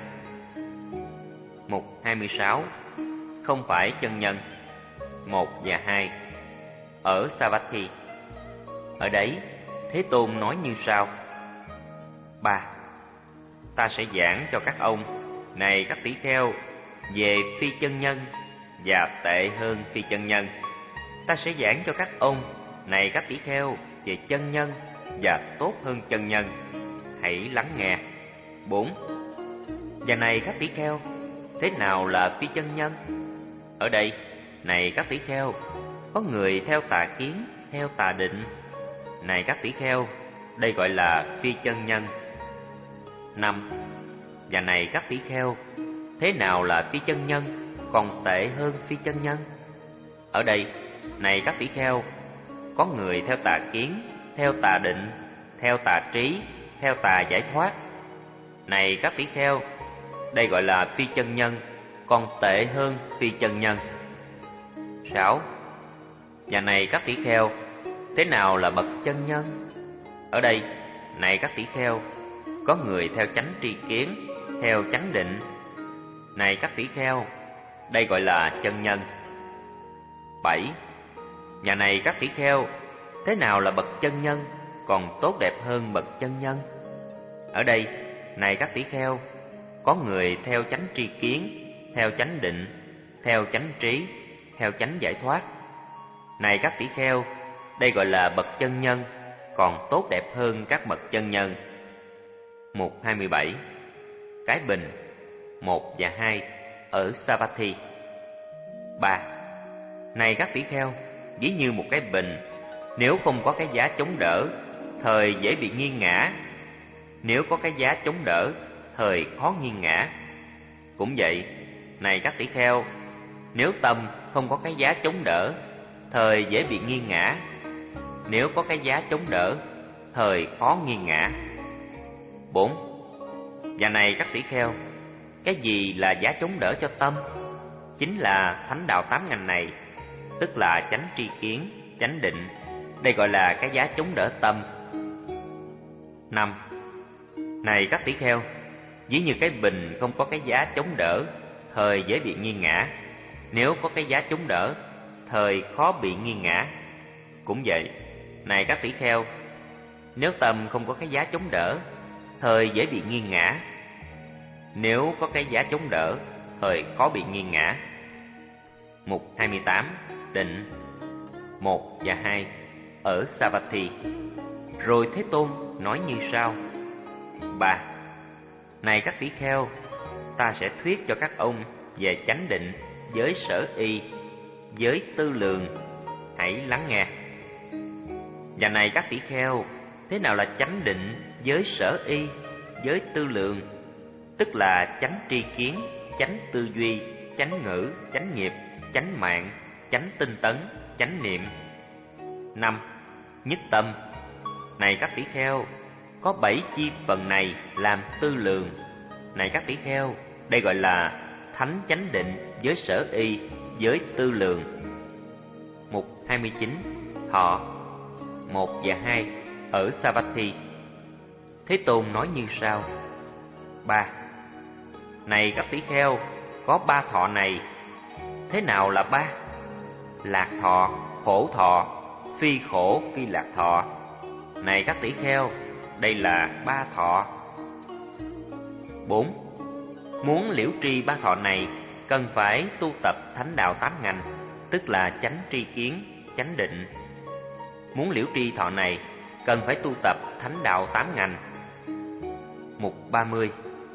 Mục hai mươi sáu. Không phải chân nhân. Một và hai ở Savatthi. Ở đấy, Thế Tôn nói như sau: ba. Ta sẽ giảng cho các ông, này các tỷ kheo, về phi chân nhân và tệ hơn phi chân nhân. Ta sẽ giảng cho các ông, này các tỷ kheo, về chân nhân và tốt hơn chân nhân, hãy lắng nghe. Bốn. Và này các tỷ kheo, thế nào là phi chân nhân? Ở đây, này các tỷ kheo, có người theo tà kiến, theo tà định. Này các tỷ kheo, đây gọi là phi chân nhân. Năm. Và này các tỷ kheo, thế nào là phi chân nhân còn tệ hơn phi chân nhân? Ở đây, này các tỷ kheo, có người theo tà kiến, theo tà định, theo tà trí, theo tà giải thoát. Này các tỷ kheo, đây gọi là phi chân nhân còn tệ hơn phi chân nhân. Sáu. Và này các tỷ kheo, thế nào là bậc chân nhân? Ở đây, này các tỷ kheo, có người theo chánh tri kiến, theo chánh định. Này các tỷ kheo, đây gọi là chân nhân. Bảy. Và này các tỷ kheo, thế nào là bậc chân nhân còn tốt đẹp hơn bậc chân nhân? Ở đây, này các tỷ kheo, có người theo chánh tri kiến, theo chánh định, theo chánh trí, theo chánh giải thoát. Này các tỷ kheo, đây gọi là bậc chân nhân còn tốt đẹp hơn các bậc chân nhân. Mục hai mươi bảy. Cái bình một và hai ở Savatthi. Ba. Này các tỷ kheo, ví như một cái bình, nếu không có cái giá chống đỡ, thời dễ bị nghiêng ngã. Nếu có cái giá chống đỡ, thời khó nghiêng ngã. Cũng vậy, này các tỷ kheo, nếu tâm không có cái giá chống đỡ, thời dễ bị nghiêng ngã. Nếu có cái giá chống đỡ, thời khó nghiêng ngã. Bốn. Và này các tỷ kheo, cái gì là giá chống đỡ cho tâm? Chính là thánh đạo tám ngành này, tức là chánh tri kiến, chánh định. Đây gọi là cái giá chống đỡ tâm. Năm. Này các tỷ kheo, ví như cái bình không có cái giá chống đỡ, thời dễ bị nghiêng ngã. Nếu có cái giá chống đỡ, thời khó bị nghiêng ngã. Cũng vậy, này các tỷ kheo, nếu tâm không có cái giá chống đỡ, thời dễ bị nghiêng ngã. Nếu có cái giá chống đỡ, thời khó bị nghiêng ngã. Mục hai mươi tám. Định một và hai ở Savatthi. Rồi Thế Tôn nói như sau: ba. Này các tỷ kheo, ta sẽ thuyết cho các ông về chánh định, giới sở y, giới tư lường, hãy lắng nghe. Và này các tỷ kheo, thế nào là chánh định, giới sở y, giới tư lường? Tức là chánh tri kiến, chánh tư duy, chánh ngữ, chánh nghiệp, chánh mạng, chánh tinh tấn, chánh niệm. Năm. Nhất tâm. Này các tỷ kheo, có bảy chi phần này làm tư lường. Này các tỷ kheo, đây gọi là thánh chánh định, giới sở y, giới tư lường. Mục hai mươi chín. Thọ một và hai ở Savatthi. Thế Tôn nói như sau: ba. Này các tỷ kheo, có ba thọ này. Thế nào là ba? Lạc thọ, khổ thọ, phi khổ phi lạc thọ. Này các tỷ kheo, đây là ba thọ. Bốn. Muốn liễu tri ba thọ này, cần phải tu tập thánh đạo tám ngành, tức là chánh tri kiến, chánh định. Muốn liễu tri thọ này, cần phải tu tập thánh đạo tám ngành. Mục ba mươi.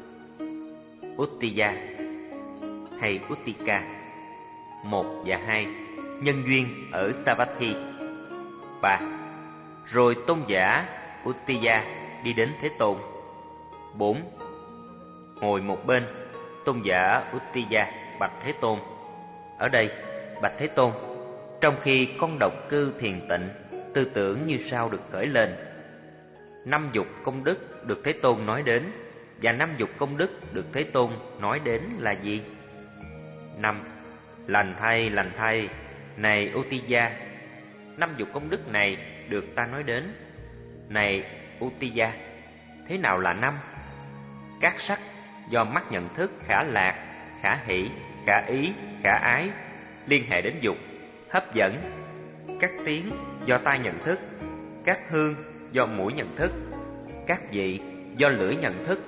Uttiya hay Uttika một và hai, nhân duyên ở Savatthi. Ba. Rồi tôn giả Uttiya đi đến Thế Tôn. Bốn. Ngồi một bên, tôn giả Uttiya bạch Thế Tôn: Ở đây, bạch Thế Tôn, trong khi con độc cư thiền tịnh, tư tưởng như sau được khởi lên. Năm dục công đức được Thế Tôn nói đến, và năm dục công đức được Thế Tôn nói đến là gì? Năm. Lành thay, lành thay, này Uttiya, năm dục công đức này được ta nói đến. Này Uttiya, thế nào là năm? Các sắc do mắt nhận thức khả lạc, khả hỷ, khả ý, khả ái, liên hệ đến dục, hấp dẫn. Các tiếng do tai nhận thức, các hương do mũi nhận thức, các vị do lưỡi nhận thức,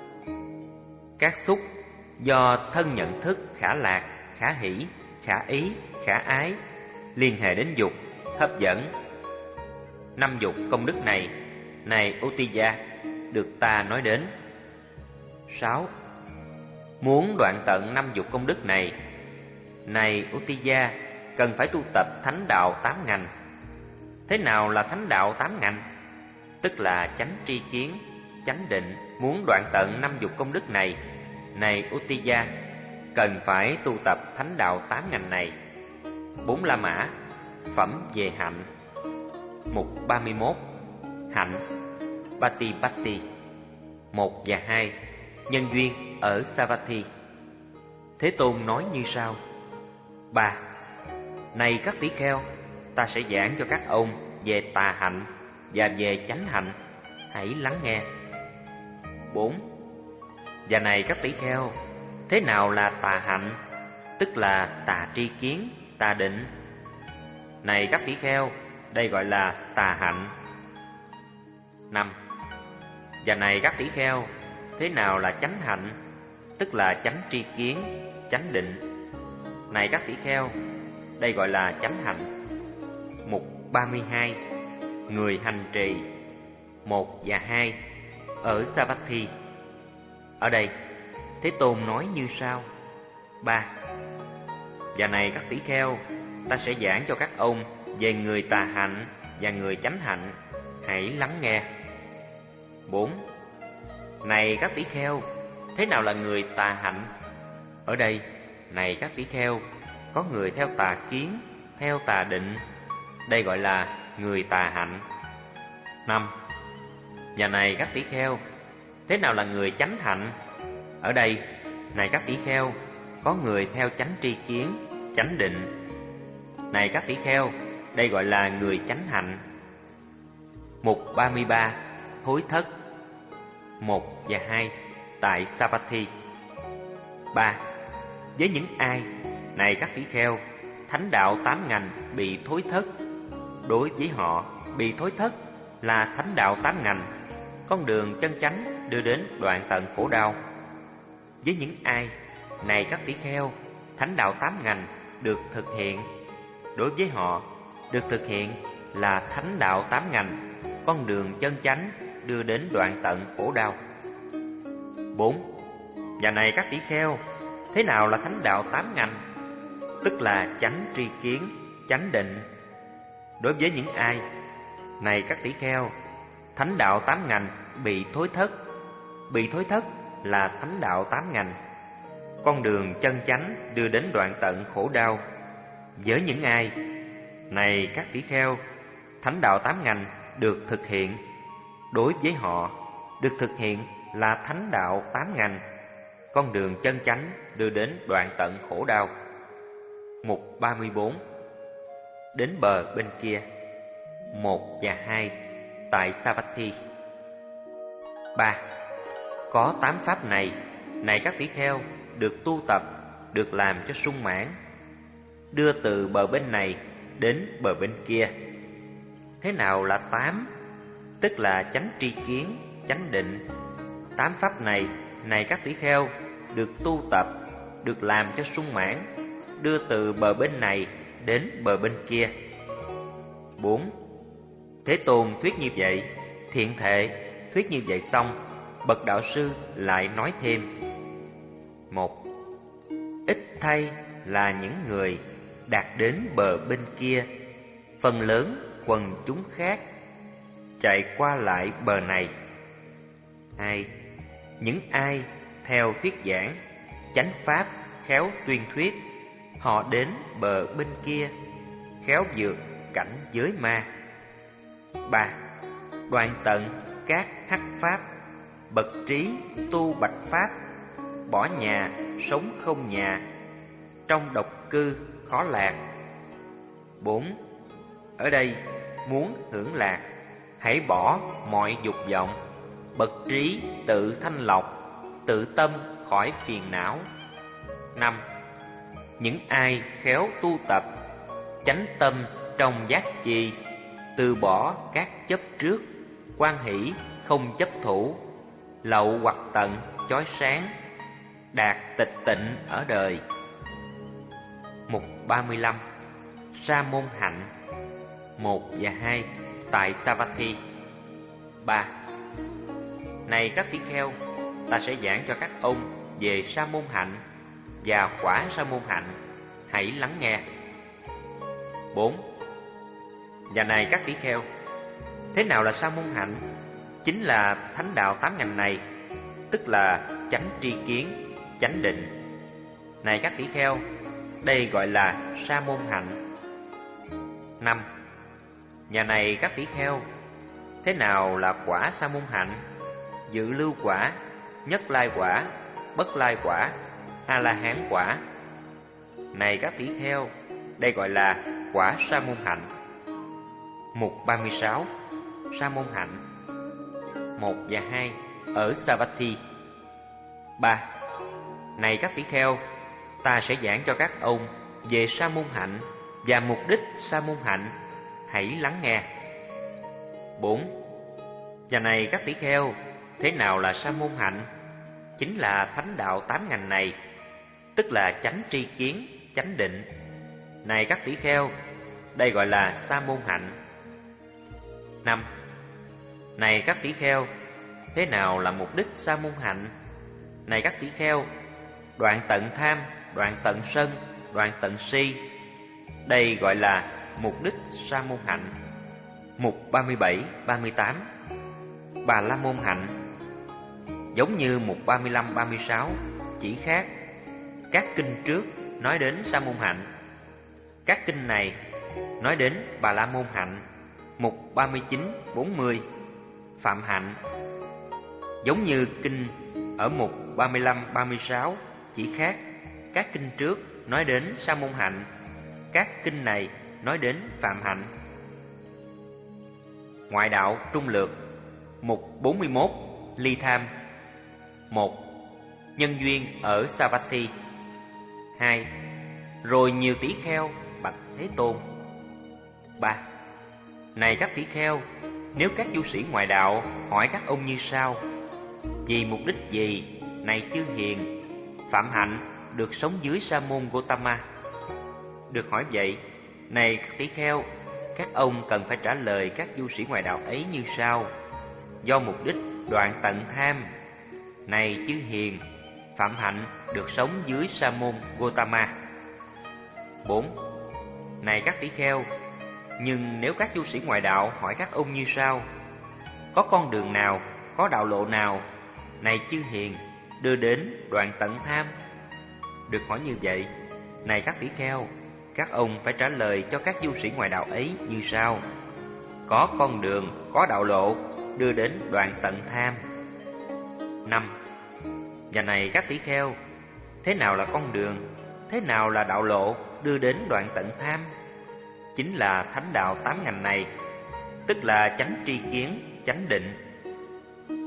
các xúc do thân nhận thức khả lạc, khả hỷ, khả ý, khả ái, liên hệ đến dục, hấp dẫn. Năm dục công đức này, này Uttiya, được ta nói đến. Sáu. Muốn đoạn tận năm dục công đức này, này Uttiya, cần phải tu tập thánh đạo tám ngành. Thế nào là thánh đạo tám ngành? Tức là chánh tri kiến, chánh định. Muốn đoạn tận năm dục công đức này, này Uttiya, cần phải tu tập thánh đạo tám ngành này. Bốn La Mã, phẩm về hạnh. Mục ba mươi mốt. Hạnh Patipatti một và hai, nhân duyên ở Savatthi. Thế Tôn nói như sau: Ba. Này các tỷ kheo, ta sẽ giảng cho các ông về tà hạnh và về chánh hạnh, hãy lắng nghe. Bốn. Và này các tỷ kheo, thế nào là tà hạnh? Tức là tà tri kiến, tà định. Này các tỷ kheo, đây gọi là tà hạnh. Năm. Và này các tỷ kheo, thế nào là chánh hạnh? Tức là chánh tri kiến, chánh định. Này các tỷ kheo, đây gọi là chánh hạnh. Mục ba mươi hai. Người hành trì. Một và hai, ở Savatthi. Ở đây, Thế Tôn nói như sau: Ba. Và này các tỷ kheo, ta sẽ giảng cho các ông về người tà hạnh và người chánh hạnh, hãy lắng nghe. Bốn. Này các tỷ kheo, thế nào là người tà hạnh? Ở đây, này các tỷ kheo, có người theo tà kiến, theo tà định, đây gọi là người tà hạnh. Năm. Và này các tỷ kheo, thế nào là người chánh hạnh? Ở đây, này các tỷ kheo, có người theo chánh tri kiến, chánh định, này các tỷ kheo, đây gọi là người chánh hạnh. Mục ba mươi ba. Thối thất. Một và hai, tại Savatthi. Ba. Với những ai, này các tỷ kheo, thánh đạo tám ngành bị thối thất, đối với họ, bị thối thất là thánh đạo tám ngành, con đường chân chánh đưa đến đoạn tận khổ đau. Với những ai, này các tỷ kheo, thánh đạo tám ngành được thực hiện, đối với họ, được thực hiện là thánh đạo tám ngành, con đường chân chánh đưa đến đoạn tận khổ đau. Bốn. Và này các tỷ kheo, thế nào là thánh đạo tám ngành? Tức là chánh tri kiến, chánh định. Đối với những ai, này các tỷ kheo, thánh đạo tám ngành bị thối thất, bị thối thất là thánh đạo tám ngành, con đường chân chánh đưa đến đoạn tận khổ đau. Với những ai, này các tỷ kheo, thánh đạo tám ngành được thực hiện, đối với họ, được thực hiện là thánh đạo tám ngành, con đường chân chánh đưa đến đoạn tận khổ đau. Mục ba mươi bốn. Đến bờ bên kia. Một và hai, tại Savatthi. Ba. Có tám pháp này, này các tỷ kheo, được tu tập, được làm cho sung mãn, đưa từ bờ bên này đến bờ bên kia. Thế nào là tám? Tức là chánh tri kiến, chánh định. Tám pháp này, này các tỷ kheo, được tu tập, được làm cho sung mãn, đưa từ bờ bên này đến bờ bên kia. Bốn. Thế Tôn thuyết như vậy, thiện thệ thuyết như vậy xong, bậc đạo sư lại nói thêm. Một. Ít thay là những người đạt đến bờ bên kia, phần lớn quần chúng khác chạy qua lại bờ này. Hai. Những ai theo thuyết giảng chánh pháp khéo tuyên thuyết, họ đến bờ bên kia khéo vượt cảnh giới ma. Ba. Đoạn tận các hắc pháp, bậc trí tu bạch pháp, bỏ nhà sống không nhà, trong độc cư khó lạc. Bốn. Ở đây muốn hưởng lạc, hãy bỏ mọi dục vọng, bậc trí tự thanh lọc, tự tâm khỏi phiền não. Năm. Những ai khéo tu tập, chánh tâm trong giác trì, từ bỏ các chấp trước, quan hỷ không chấp thủ, lậu hoặc tận chói sáng, đạt tịch tịnh ở đời. Mục ba mươi lăm. Sa môn hạnh. Một và hai tại Savatthi. Ba. Này các tỷ kheo, ta sẽ giảng cho các ông về sa môn hạnh và quả sa môn hạnh, hãy lắng nghe. Bốn. Và này các tỷ kheo, thế nào là sa môn hạnh? Chính là thánh đạo tám ngành này, tức là chánh tri kiến, chánh định. Này các tỷ kheo, đây gọi là sa môn hạnh. Năm. Và này các tỷ kheo, thế nào là quả sa môn hạnh? Dự lưu quả, nhất lai quả, bất lai quả, a la hán quả. Này các tỷ kheo, đây gọi là quả sa môn hạnh. Mục ba mươi sáu. Sa môn hạnh. Một và hai ở Savatthi. Ba. Này các tỷ kheo, ta sẽ giảng cho các ông về sa môn hạnh và mục đích sa môn hạnh, hãy lắng nghe. Bốn. Và này các tỷ kheo, thế nào là sa môn hạnh? Chính là thánh đạo tám ngành này, tức là chánh tri kiến, chánh định. Này các tỷ kheo, đây gọi là sa môn hạnh. Năm. Này các tỷ kheo, thế nào là mục đích sa môn hạnh? Này các tỷ kheo, đoạn tận tham, đoạn tận sân, đoạn tận si. Đây gọi là mục đích sa môn hạnh. Mục ba mươi bảy, ba mươi tám. Bà la môn hạnh. Giống như mục ba mươi lăm, ba mươi sáu, chỉ khác các kinh trước nói đến sa môn hạnh, các kinh này nói đến bà la môn hạnh. Mục ba mươi chín, bốn mươi, phạm hạnh. Giống như kinh ở mục ba mươi lăm, ba mươi sáu, chỉ khác các kinh trước nói đến sa môn hạnh, các kinh này nói đến phạm hạnh. Ngoại đạo trung lược. Mục bốn mươi mốt, ly tham. Một. Nhân duyên ở Savatthi. Hai. Rồi nhiều tỷ kheo bạch Thế Tôn. Ba. Này các tỷ kheo, nếu các du sĩ ngoại đạo hỏi các ông như sau: vì mục đích gì, này chư hiền, phạm hạnh được sống dưới sa môn Gotama? Được hỏi vậy, này các tỷ kheo, các ông cần phải trả lời các du sĩ ngoại đạo ấy như sau: do mục đích đoạn tận tham. Này chư hiền, phạm hạnh được sống dưới sa môn Gotama. Bốn. Này các tỷ kheo, nhưng nếu các du sĩ ngoại đạo hỏi các ông như sau: có con đường nào, có đạo lộ nào, này chư hiền, đưa đến đoạn tận tham? Được hỏi như vậy, này các tỷ kheo, các ông phải trả lời cho các du sĩ ngoại đạo ấy như sau: có con đường, có đạo lộ, đưa đến đoạn tận tham. Năm. Và này các tỷ kheo, thế nào là con đường, thế nào là đạo lộ đưa đến đoạn tận tham? Chính là thánh đạo tám ngành này, tức là chánh tri kiến, chánh định.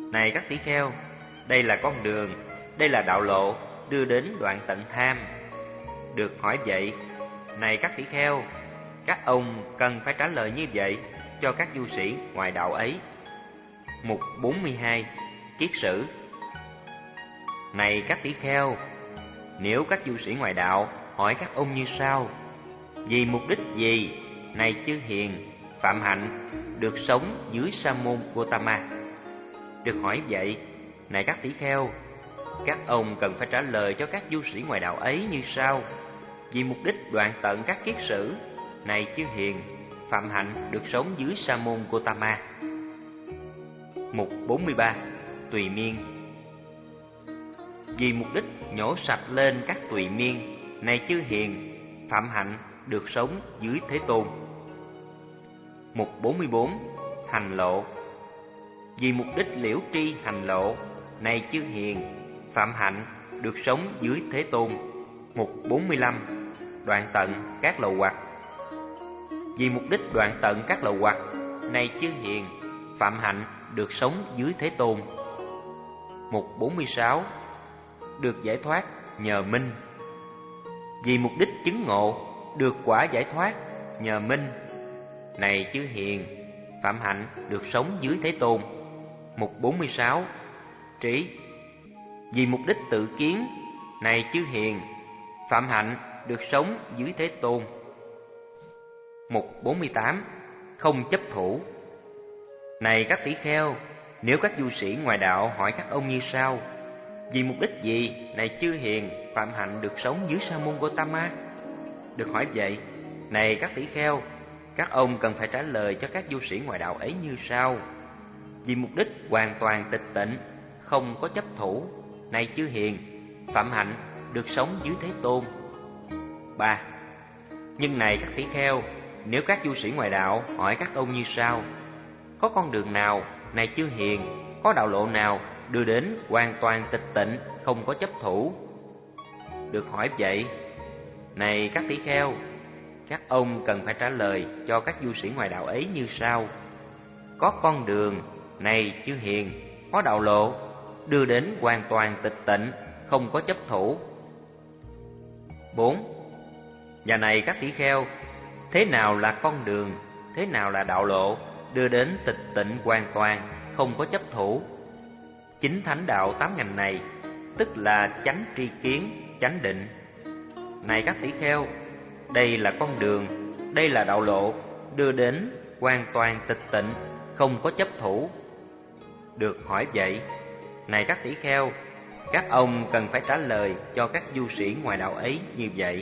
Này các tỷ kheo, đây là con đường, đây là đạo lộ đưa đến đoạn tận tham. Được hỏi vậy, này các tỷ kheo, các ông cần phải trả lời như vậy cho các du sĩ ngoài đạo ấy. Mục bốn mươi hai. Kiết sử. Này các tỷ kheo, nếu các du sĩ ngoài đạo hỏi các ông như sau: vì mục đích gì, này chư hiền, Phạm Hạnh được sống dưới sa môn Gotama? Được hỏi vậy, này các tỷ kheo, các ông cần phải trả lời cho các du sĩ ngoài đạo ấy như sau: vì mục đích đoạn tận các kiết sử, này chư hiền, Phạm Hạnh được sống dưới sa môn Gotama. Mục bốn mươi ba. Tùy miên. Vì mục đích nhổ sạch lên các tùy miên, này chư hiền, Phạm Hạnh được sống dưới Thế Tôn. Mục bốn mươi bốn. Hành lộ. Vì mục đích liễu tri hành lộ, này chư hiền, Phạm Hạnh được sống dưới Thế Tôn. Mục bốn mươi lăm. Đoạn tận các lậu hoặc. Vì mục đích đoạn tận các lậu hoặc, này chư hiền, Phạm Hạnh được sống dưới Thế Tôn. Mục bốn mươi sáu. Được giải thoát nhờ minh. Vì mục đích chứng ngộ, được quả giải thoát nhờ minh, này chư hiền, Phạm Hạnh được sống dưới Thế Tôn. Mục bốn mươi sáu. Trí. Vì mục đích tự kiến, này chư hiền, Phạm Hạnh được sống dưới Thế Tôn. Mục bốn mươi tám. Không chấp thủ. Này các tỷ kheo, nếu các du sĩ ngoài đạo hỏi các ông như sau: vì mục đích gì, này chư hiền, Phạm Hạnh được sống dưới sa môn Gotama? Được hỏi vậy, này các tỷ kheo, các ông cần phải trả lời cho các du sĩ ngoài đạo ấy như sau: vì mục đích hoàn toàn tịch tịnh, không có chấp thủ, này chư hiền, Phạm Hạnh được sống dưới Thế Tôn. Ba. Nhưng này các tỷ kheo, nếu các du sĩ ngoài đạo hỏi các ông như sau: có con đường nào, này chư hiền, có đạo lộ nào đưa đến hoàn toàn tịch tịnh, không có chấp thủ? Được hỏi vậy, này các tỷ kheo, các ông cần phải trả lời cho các du sĩ ngoài đạo ấy như sau: có con đường, này chư hiền, có đạo lộ đưa đến hoàn toàn tịch tịnh, không có chấp thủ. Bốn. Và này các tỷ kheo, thế nào là con đường, thế nào là đạo lộ đưa đến tịch tịnh hoàn toàn, không có chấp thủ? Chính thánh đạo tám ngành này, tức là chánh tri kiến, chánh định. Này các tỷ kheo, đây là con đường, đây là đạo lộ đưa đến hoàn toàn tịch tịnh, không có chấp thủ. Được hỏi vậy, này các tỷ kheo, các ông cần phải trả lời cho các du sĩ ngoài đạo ấy như vậy.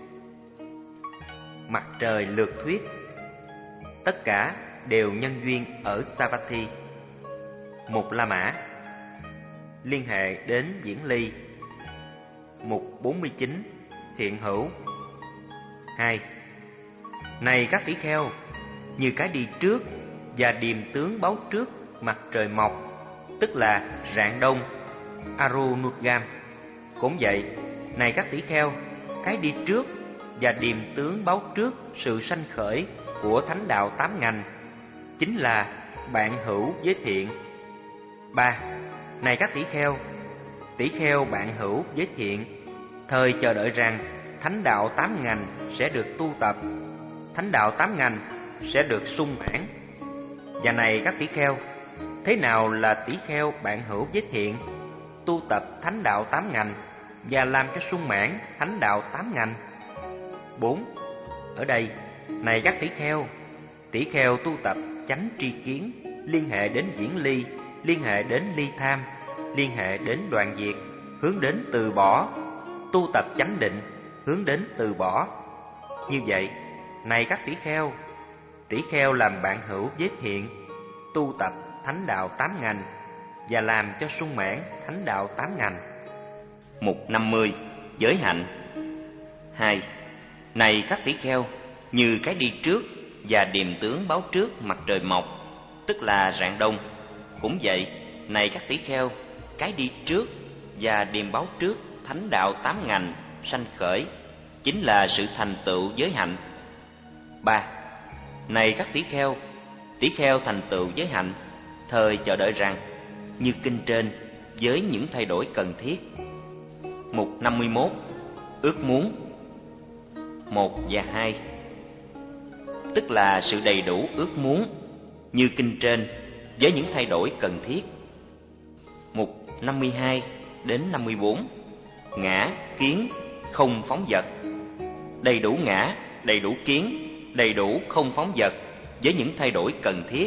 Mặt trời lược thuyết. Tất cả đều nhân duyên ở Savatthi. Mục La Mã. Liên hệ đến Diễn Ly. Mục bốn mươi chín. Thiện hữu. Hai. Này các tỷ kheo, như cái đi trước và điềm tướng báo trước mặt trời mọc, tức là rạng đông, Arunudgam. Cũng vậy, này các tỷ kheo, cái đi trước và điềm tướng báo trước sự sanh khởi của thánh đạo tám ngành, chính là bạn hữu với thiện. Ba. Này các tỷ kheo, tỷ kheo bạn hữu với thiện, thời chờ đợi rằng thánh đạo tám ngành sẽ được tu tập, thánh đạo tám ngành sẽ được sung mãn. Và này các tỷ kheo, thế nào là tỷ kheo bạn hữu với thiện, tu tập thánh đạo tám ngành và làm cho sung mãn thánh đạo tám ngành? Bốn. Ở đây, này các tỷ kheo, tỷ kheo tu tập chánh tri kiến, liên hệ đến diễn ly, liên hệ đến ly tham, liên hệ đến đoạn diệt, hướng đến từ bỏ, tu tập chánh định, hướng đến từ bỏ. Như vậy, này các tỷ kheo, tỷ kheo làm bạn hữu với thiện, tu tập thánh đạo tám ngành và làm cho sung mãn thánh đạo tám ngành. Mục năm mươi. Giới hạnh. Hai. Này các tỷ kheo, như cái đi trước và điềm tướng báo trước mặt trời mọc, tức là rạng đông. Cũng vậy, này các tỷ kheo, cái đi trước và điềm báo trước thánh đạo tám ngành sanh khởi, chính là sự thành tựu giới hạnh. Ba. Này các tỷ kheo, tỷ kheo thành tựu giới hạnh, thời chờ đợi rằng như kinh trên, với những thay đổi cần thiết. Mục năm mươi mốt. Ước muốn. Một và hai. Tức là sự đầy đủ ước muốn như kinh trên, với những thay đổi cần thiết. Mục năm mươi hai đến năm mươi bốn. Ngã, kiến, không phóng dật. Đầy đủ ngã, đầy đủ kiến, đầy đủ không phóng dật, với những thay đổi cần thiết.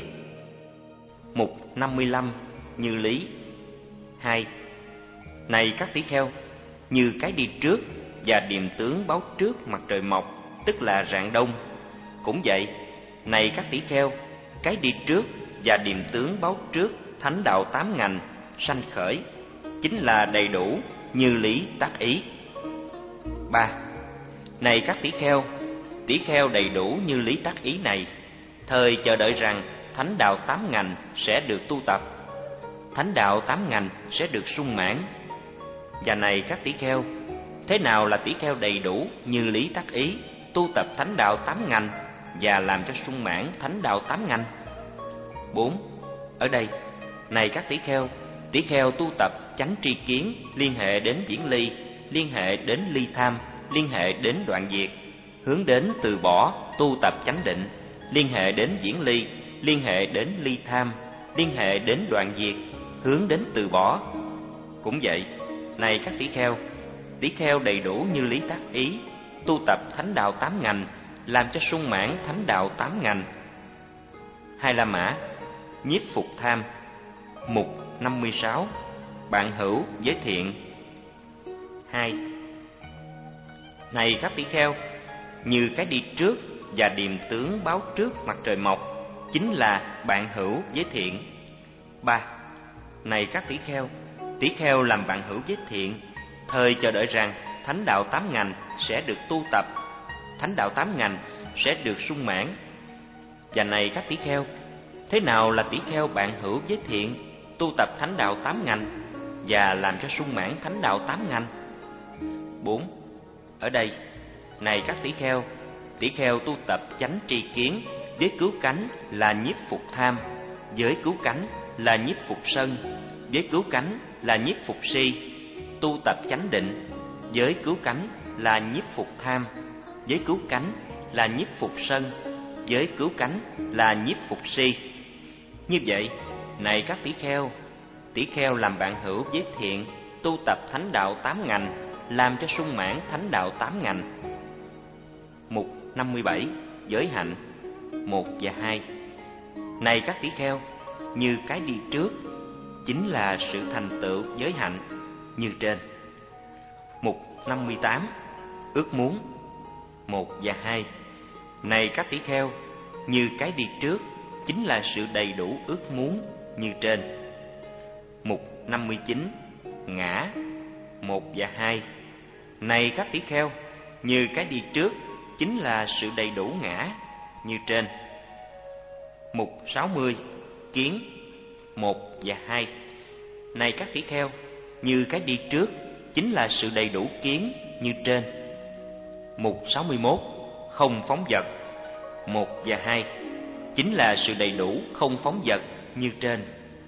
Mục năm mươi lăm. Như lý. Hai. Này các tỷ kheo, như cái đi trước và điềm tướng báo trước mặt trời mọc, tức là rạng đông. Cũng vậy, này các tỷ kheo, cái đi trước và điềm tướng báo trước thánh đạo tám ngành sanh khởi, chính là đầy đủ như lý tác ý. Ba. Này các tỷ kheo, tỷ kheo đầy đủ như lý tác ý này, thời chờ đợi rằng thánh đạo tám ngành sẽ được tu tập, thánh đạo tám ngành sẽ được sung mãn. Và này các tỷ kheo, thế nào là tỷ kheo đầy đủ như lý tác ý, tu tập thánh đạo tám ngành và làm cho sung mãn thánh đạo tám ngành? Bốn. Ở đây, này các tỷ kheo, tỷ kheo tu tập chánh tri kiến, liên hệ đến viễn ly, liên hệ đến ly tham, liên hệ đến đoạn diệt, hướng đến từ bỏ, tu tập chánh định, liên hệ đến viễn ly, liên hệ đến ly tham, liên hệ đến đoạn diệt, hướng đến từ bỏ. Cũng vậy, này các tỷ kheo, tỷ kheo đầy đủ như lý tác ý, tu tập thánh đạo tám ngành, làm cho sung mãn thánh đạo tám ngành. Hai La Mã. Nhiếp phục tham. Mục năm mươi sáu. Bạn hữu giới thiện. Hai. Này các tỷ kheo, như cái đi trước và điềm tướng báo trước mặt trời mọc, chính là bạn hữu giới thiện. Ba. Này các tỷ kheo, tỷ kheo làm bạn hữu giới thiện, thời chờ đợi rằng thánh đạo tám ngành sẽ được tu tập, thánh đạo tám ngành sẽ được sung mãn. Và này các tỷ kheo, thế nào là tỷ kheo bạn hữu giới thiện, tu tập thánh đạo tám ngành và làm cho sung mãn thánh đạo tám ngành? Bốn. Ở đây, này các tỷ kheo, tỷ kheo tu tập chánh tri kiến, với cứu cánh là nhiếp phục tham, với cứu cánh là nhiếp phục sân, với cứu cánh là nhiếp phục si, tu tập chánh định, với cứu cánh là nhiếp phục tham, với cứu cánh là nhiếp phục sân, với cứu cánh là nhiếp phục si. Như vậy, này các tỷ kheo, tỷ kheo làm bạn hữu với thiện, tu tập thánh đạo tám ngành, làm cho sung mãn thánh đạo tám ngành. Mục năm mươi bảy. Giới hạnh. Một và hai. Này các tỷ kheo, như cái đi trước, chính là sự thành tựu giới hạnh như trên. Mục năm mươi tám. Ước muốn. Một và hai. Này các tỷ kheo, như cái đi trước, chính là sự đầy đủ ước muốn như trên. Mục năm mươi chín. Ngã. Một và hai. Này các tỷ kheo, như cái đi trước, chính là sự đầy đủ ngã như trên. Mục sáu mươi. Kiến. Một và hai. Này các tỷ kheo, như cái đi trước, chính là sự đầy đủ kiến như trên. Mục sáu mươi mốt. Không phóng dật. Một và hai. Chính là sự đầy đủ không phóng dật như trên.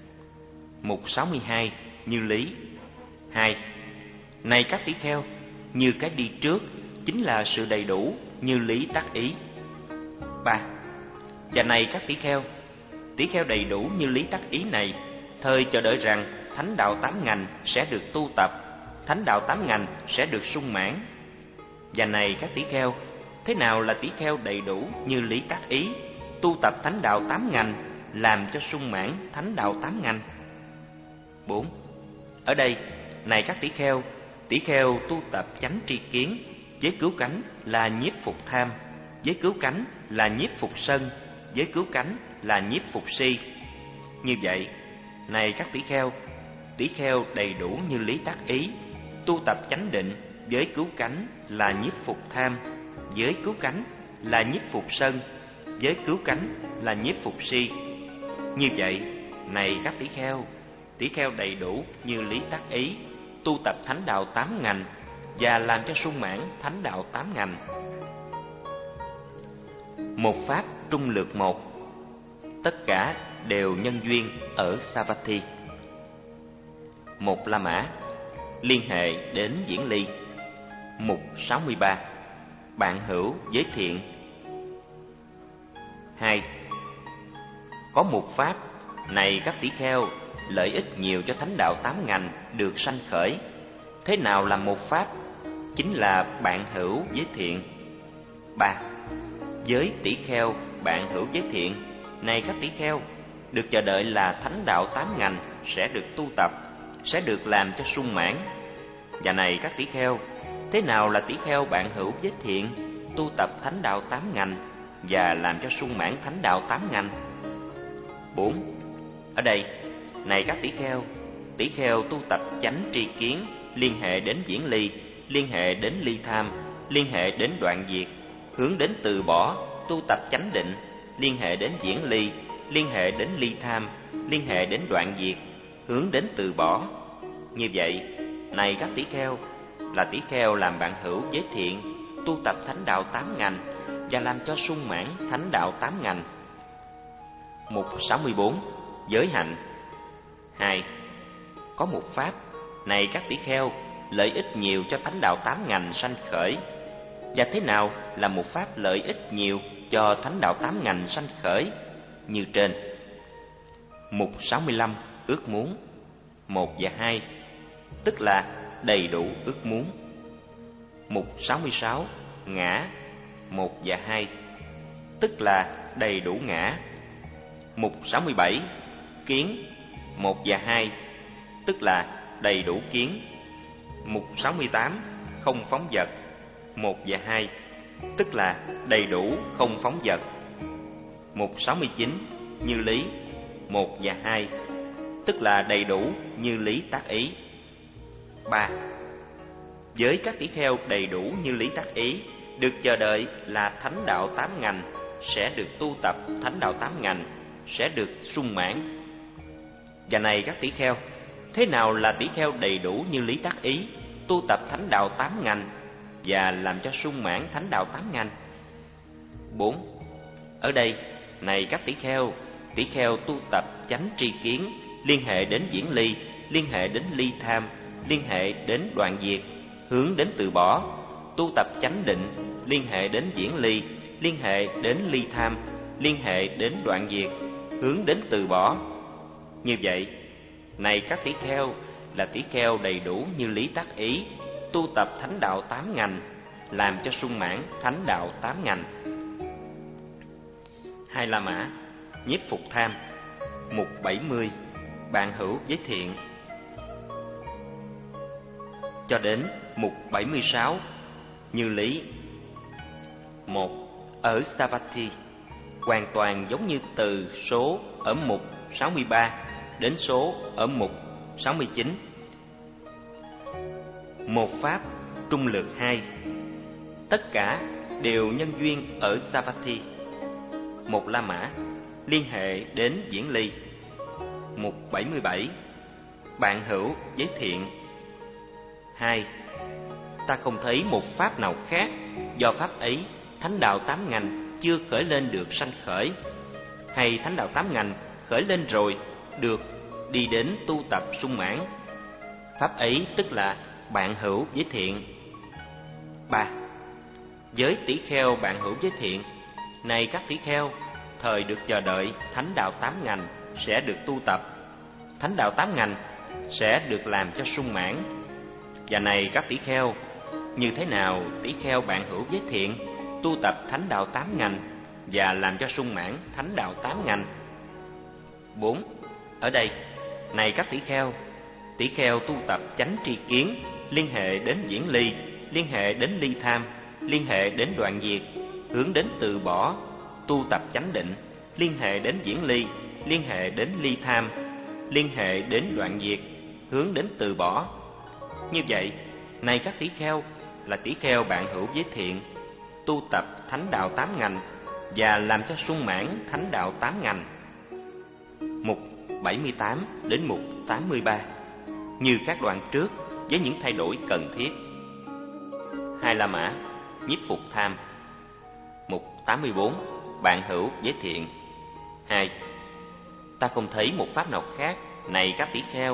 Mục sáu mươi hai. Như lý. Hai. Này các tỷ kheo, như cái đi trước, chính là sự đầy đủ như lý tác ý. Ba. Và này các tỷ kheo, tỷ kheo đầy đủ như lý tác ý này, thời chờ đợi rằng thánh đạo tám ngành sẽ được tu tập, thánh đạo tám ngành sẽ được sung mãn. Và này các tỷ kheo, thế nào là tỷ kheo đầy đủ như lý tác ý, tu tập thánh đạo tám ngành, làm cho sung mãn thánh đạo tám ngành? Bốn. Ở đây, này các tỷ kheo, tỷ kheo tu tập chánh tri kiến, với cứu cánh là nhiếp phục tham, với cứu cánh là nhiếp phục sân, với cứu cánh là nhiếp phục si. Như vậy, này các tỷ kheo, tỷ kheo đầy đủ như lý tác ý, tu tập chánh định, với cứu cánh là nhiếp phục tham, với cứu cánh là nhiếp phục sân, với cứu cánh là nhiếp phục si. Như vậy, này các tỷ kheo, tỷ kheo đầy đủ như lý tác ý, tu tập thánh đạo tám ngành và làm cho sung mãn thánh đạo tám ngành. Một pháp trung lược một. Tất cả đều nhân duyên ở Savatthi. Một La Mã, liên hệ đến Diễn Ly. Mục sáu mươi ba, bạn hữu giới thiện. Hai, có một pháp, này các tỷ kheo, lợi ích nhiều cho thánh đạo tám ngành được sanh khởi. Thế nào là một pháp? Chính là bạn hữu giới thiện. Ba, giới tỷ kheo bạn hữu giới thiện, này các tỷ kheo, được chờ đợi là thánh đạo tám ngành sẽ được tu tập, sẽ được làm cho sung mãn. Và này các tỷ kheo, thế nào là tỷ kheo bạn hữu giới thiện, tu tập thánh đạo tám ngành và làm cho sung mãn thánh đạo tám ngành? Bốn, ở đây, này các tỷ kheo, tỷ kheo tu tập chánh tri kiến, liên hệ đến diễn ly, liên hệ đến ly tham, liên hệ đến đoạn diệt, hướng đến từ bỏ, tu tập chánh định, liên hệ đến diễn ly, liên hệ đến ly tham, liên hệ đến đoạn diệt, hướng đến từ bỏ. Như vậy, này các tỷ kheo, là tỷ kheo làm bạn hữu giới thiện, tu tập thánh đạo tám ngành và làm cho sung mãn thánh đạo tám ngành. Mục sáu mươi bốn, giới hạnh. Hai, có một pháp, này các tỷ kheo, lợi ích nhiều cho thánh đạo tám ngành sanh khởi. Và thế nào là một pháp lợi ích nhiều cho thánh đạo tám ngành sanh khởi? Như trên. Mục sáu mươi lăm, ước muốn. Một và hai, tức là đầy đủ ước muốn. Mục sáu mươi sáu, ngã. Một và hai, tức là đầy đủ ngã. Mục sáu mươi bảy, kiến. Một và hai, tức là đầy đủ kiến. Mục sáu mươi tám, không phóng dật. Một và hai, tức là đầy đủ không phóng dật. Mục sáu mươi chín, như lý. Một và hai, tức là đầy đủ như lý tác ý. Ba, với các tỷ kheo đầy đủ như lý tác ý, được chờ đợi là thánh đạo tám ngành sẽ được tu tập, thánh đạo tám ngành sẽ được sung mãn. Và này các tỷ kheo, thế nào là tỷ kheo đầy đủ như lý tác ý, tu tập thánh đạo tám ngành và làm cho sung mãn thánh đạo tám ngành? Bốn, ở đây, này các tỷ kheo, tỷ kheo tu tập chánh tri kiến, liên hệ đến diễn ly, liên hệ đến ly tham, liên hệ đến đoạn diệt, hướng đến từ bỏ, tu tập chánh định, liên hệ đến diễn ly, liên hệ đến ly tham, liên hệ đến đoạn diệt, hướng đến từ bỏ. Như vậy, này các tỷ kheo, là tỷ kheo đầy đủ như lý tác ý, tu tập thánh đạo tám ngành, làm cho sung mãn thánh đạo tám ngành. Hai La Mã, nhiếp phục tham. Mục bảy mươi, bạn hữu giới thiện. Cho đến mục bảy mươi sáu, như lý. Một, ở Savatthi, hoàn toàn giống như từ số ở mục sáu mươi ba đến số ở mục sáu mươi chín. Một pháp, trung lược hai, tất cả đều nhân duyên ở Savatthi. Một La Mã, liên hệ đến diễn ly. Mục bảy mươi bảy, bạn hữu giới thiện. Hai, ta không thấy một pháp nào khác, do pháp ấy thánh đạo tám ngành chưa khởi lên được sanh khởi, hay thánh đạo tám ngành khởi lên rồi được đi đến tu tập sung mãn. Pháp ấy tức là bạn hữu giới thiện. Ba, với tỷ kheo bạn hữu giới thiện, này các tỷ kheo, thời được chờ đợi thánh đạo tám ngành sẽ được tu tập, thánh đạo tám ngành sẽ được làm cho sung mãn. Và này các tỷ kheo, như thế nào tỷ kheo bạn hữu giới thiện, tu tập thánh đạo tám ngành và làm cho sung mãn thánh đạo tám ngành? Bốn, ở đây, này các tỷ kheo, tỷ kheo tu tập chánh tri kiến, liên hệ đến diễn ly, liên hệ đến ly tham, liên hệ đến đoạn diệt, hướng đến từ bỏ, tu tập chánh định, liên hệ đến diễn ly, liên hệ đến ly tham, liên hệ đến đoạn diệt, hướng đến từ bỏ. Như vậy, này các tỷ kheo, là tỷ kheo bạn hữu giới thiện, tu tập thánh đạo tám ngành và làm cho sung mãn thánh đạo tám ngành. Mục bảy mươi tám đến mục tám mươi ba, như các đoạn trước với những thay đổi cần thiết. Hai La Mã, nhiếp phục tham. Mục tám mươi bốn, bạn hữu giới thiện. Hai, ta không thấy một pháp nào khác, này các tỷ kheo,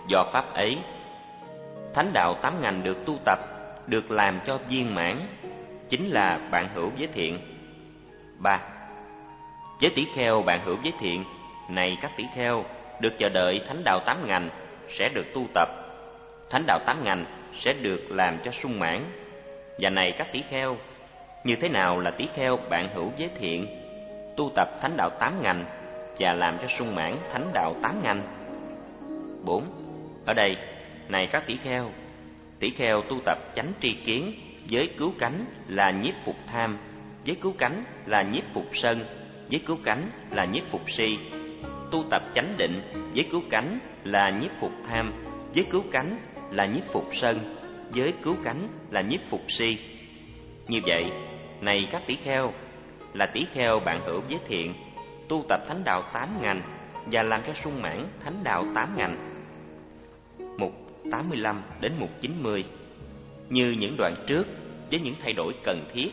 do pháp ấy. Thánh đạo tám ngành được tu tập, được làm cho viên mãn, chính là bạn hữu giới thiện. Ba. Với tỷ kheo bạn hữu giới thiện, này các tỷ kheo, được chờ đợi thánh đạo tám ngành sẽ được tu tập, thánh đạo tám ngành sẽ được làm cho sung mãn. Và này các tỷ kheo, như thế nào là tỷ kheo bạn hữu giới thiện, tu tập thánh đạo tám ngành và làm cho sung mãn thánh đạo tám ngành? Bốn. Ở đây, này các tỷ kheo, tỷ kheo tu tập chánh tri kiến, với cứu cánh là nhiếp phục tham, với cứu cánh là nhiếp phục sân, với cứu cánh là nhiếp phục si. Tu tập chánh định, với cứu cánh là nhiếp phục tham, với cứu cánh là nhiếp phục sân, với cứu cánh là nhiếp phục si. Như vậy, này các tỷ kheo, là tỷ kheo bạn hữu giới thiện, tu tập thánh đạo tám ngành và làm cho sung mãn thánh đạo tám ngành. Mục tám mươi lăm đến mục chín mươi. Như những đoạn trước, với những thay đổi cần thiết.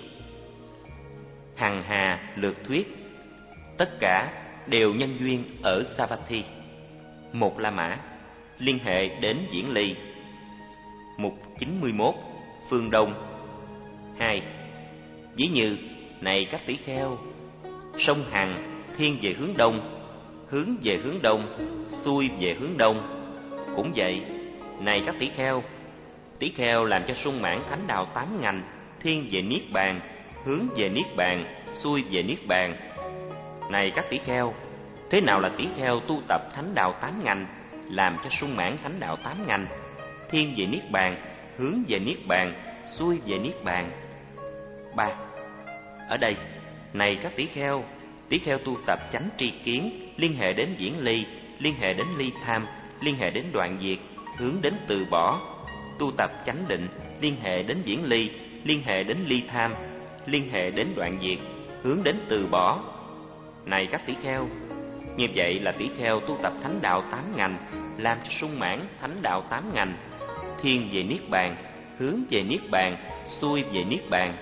Hằng hà lược thuyết, tất cả đều nhân duyên ở Savatthi. Một La Mã, liên hệ đến Diễn Ly. Mục chín mươi mốt, phương Đông. Hai. Ví như, này các tỷ kheo, sông Hằng thiên về hướng đông, hướng về hướng đông, xuôi về hướng đông. Cũng vậy, này các tỷ kheo, tỷ kheo làm cho sung mãn thánh đạo tám ngành, thiên về niết bàn, hướng về niết bàn, xuôi về niết bàn. Này các tỷ kheo, thế nào là tỷ kheo tu tập thánh đạo tám ngành, làm cho sung mãn thánh đạo tám ngành, thiên về niết bàn, hướng về niết bàn, xuôi về niết bàn? Ba. Ở đây, này các tỷ kheo, tỷ kheo tu tập chánh tri kiến, liên hệ đến diễn ly, liên hệ đến ly tham, liên hệ đến đoạn diệt, hướng đến từ bỏ. Tu tập chánh định, liên hệ đến diễn ly, liên hệ đến ly tham, liên hệ đến đoạn diệt, hướng đến từ bỏ. Này các tỷ kheo, như vậy là tỷ kheo tu tập thánh đạo tám ngành, làm cho sung mãn thánh đạo tám ngành, thiên về niết bàn, hướng về niết bàn, xuôi về niết bàn.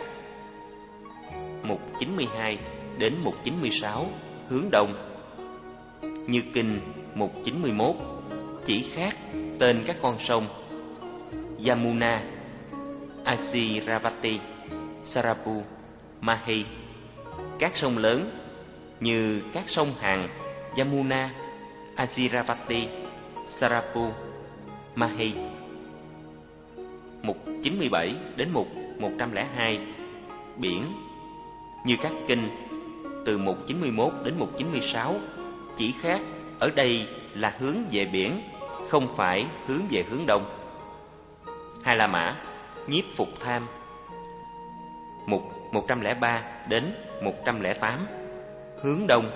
Mục chín mươi hai đến mục chín mươi sáu, hướng đông. Như kinh mục chín mươi mốt chỉ khác tên các con sông Yamuna, Asiravati, Sarapu, Mahi. Các sông lớn như các sông Hằng, Yamuna, Asiravati, Sarapu, Mahi. Mục chín mươi bảy đến mục một trăm lẻ hai, biển. Như các kinh từ mục chín mươi mốt đến mục chín mươi sáu, chỉ khác ở đây là hướng về biển, không phải hướng về hướng đông. Hai La Mã, nhiếp phục tham. Mục một trăm lẻ ba đến một trăm lẻ tám, hướng đông.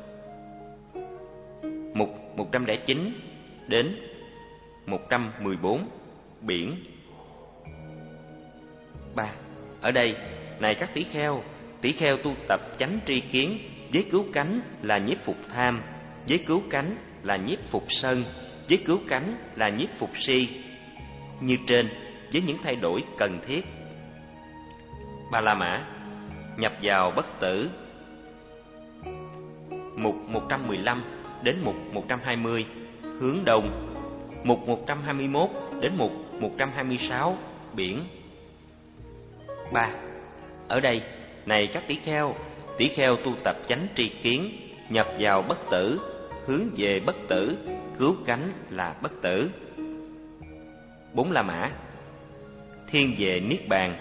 Mục một trăm lẻ chín đến một trăm mười bốn, biển. Ba. Ở đây, này các tỷ kheo, tỷ kheo tu tập chánh tri kiến, với cứu cánh là nhiếp phục tham, với cứu cánh là nhiếp phục sân, với cứu cánh là nhiếp phục si. Như trên, với những thay đổi cần thiết. Ba La Mã, nhập vào bất tử. Mục một trăm mười lăm đến mục một trăm hai mươi, hướng đông. Mục một trăm hai mươi mốt đến mục một trăm hai mươi sáu, biển. Ba. Ở đây, này các tỷ kheo, tỷ kheo tu tập chánh tri kiến, nhập vào bất tử, hướng về bất tử, cứu cánh là bất tử. Bốn La Mã, thiên về niết bàn.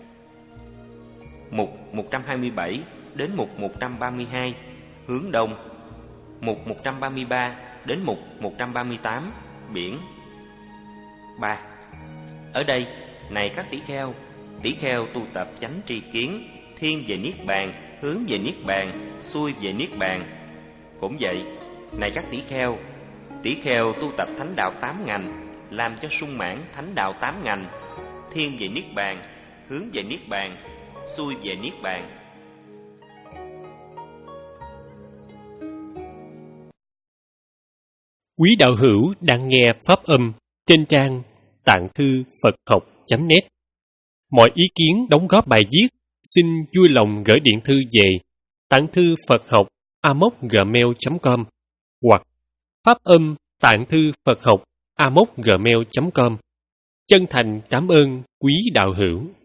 Mục một trăm hai mươi bảy đến mục một trăm ba mươi hai, hướng đông. Mục một trăm ba mươi ba đến mục một trăm ba mươi tám, biển. Ba. Ở đây, này các tỷ kheo, tỷ kheo tu tập chánh tri kiến, thiên về niết bàn, hướng về niết bàn, xuôi về niết bàn. Cũng vậy, này các tỷ kheo, tỷ kheo tu tập thánh đạo tám ngành, làm cho sung mãn thánh đạo tám ngành, thiên về niết bàn, hướng về niết bàn, xuôi về niết bàn. Quý đạo hữu đang nghe pháp âm trên trang tạng thư Phật học chấm net. Mọi ý kiến đóng góp bài viết xin vui lòng gửi điện thư về tạng thư Phật học a m o c gmail chấm com hoặc pháp âm tạng thư Phật học a m o c gmail chấm com. Chân thành cảm ơn quý đạo hữu.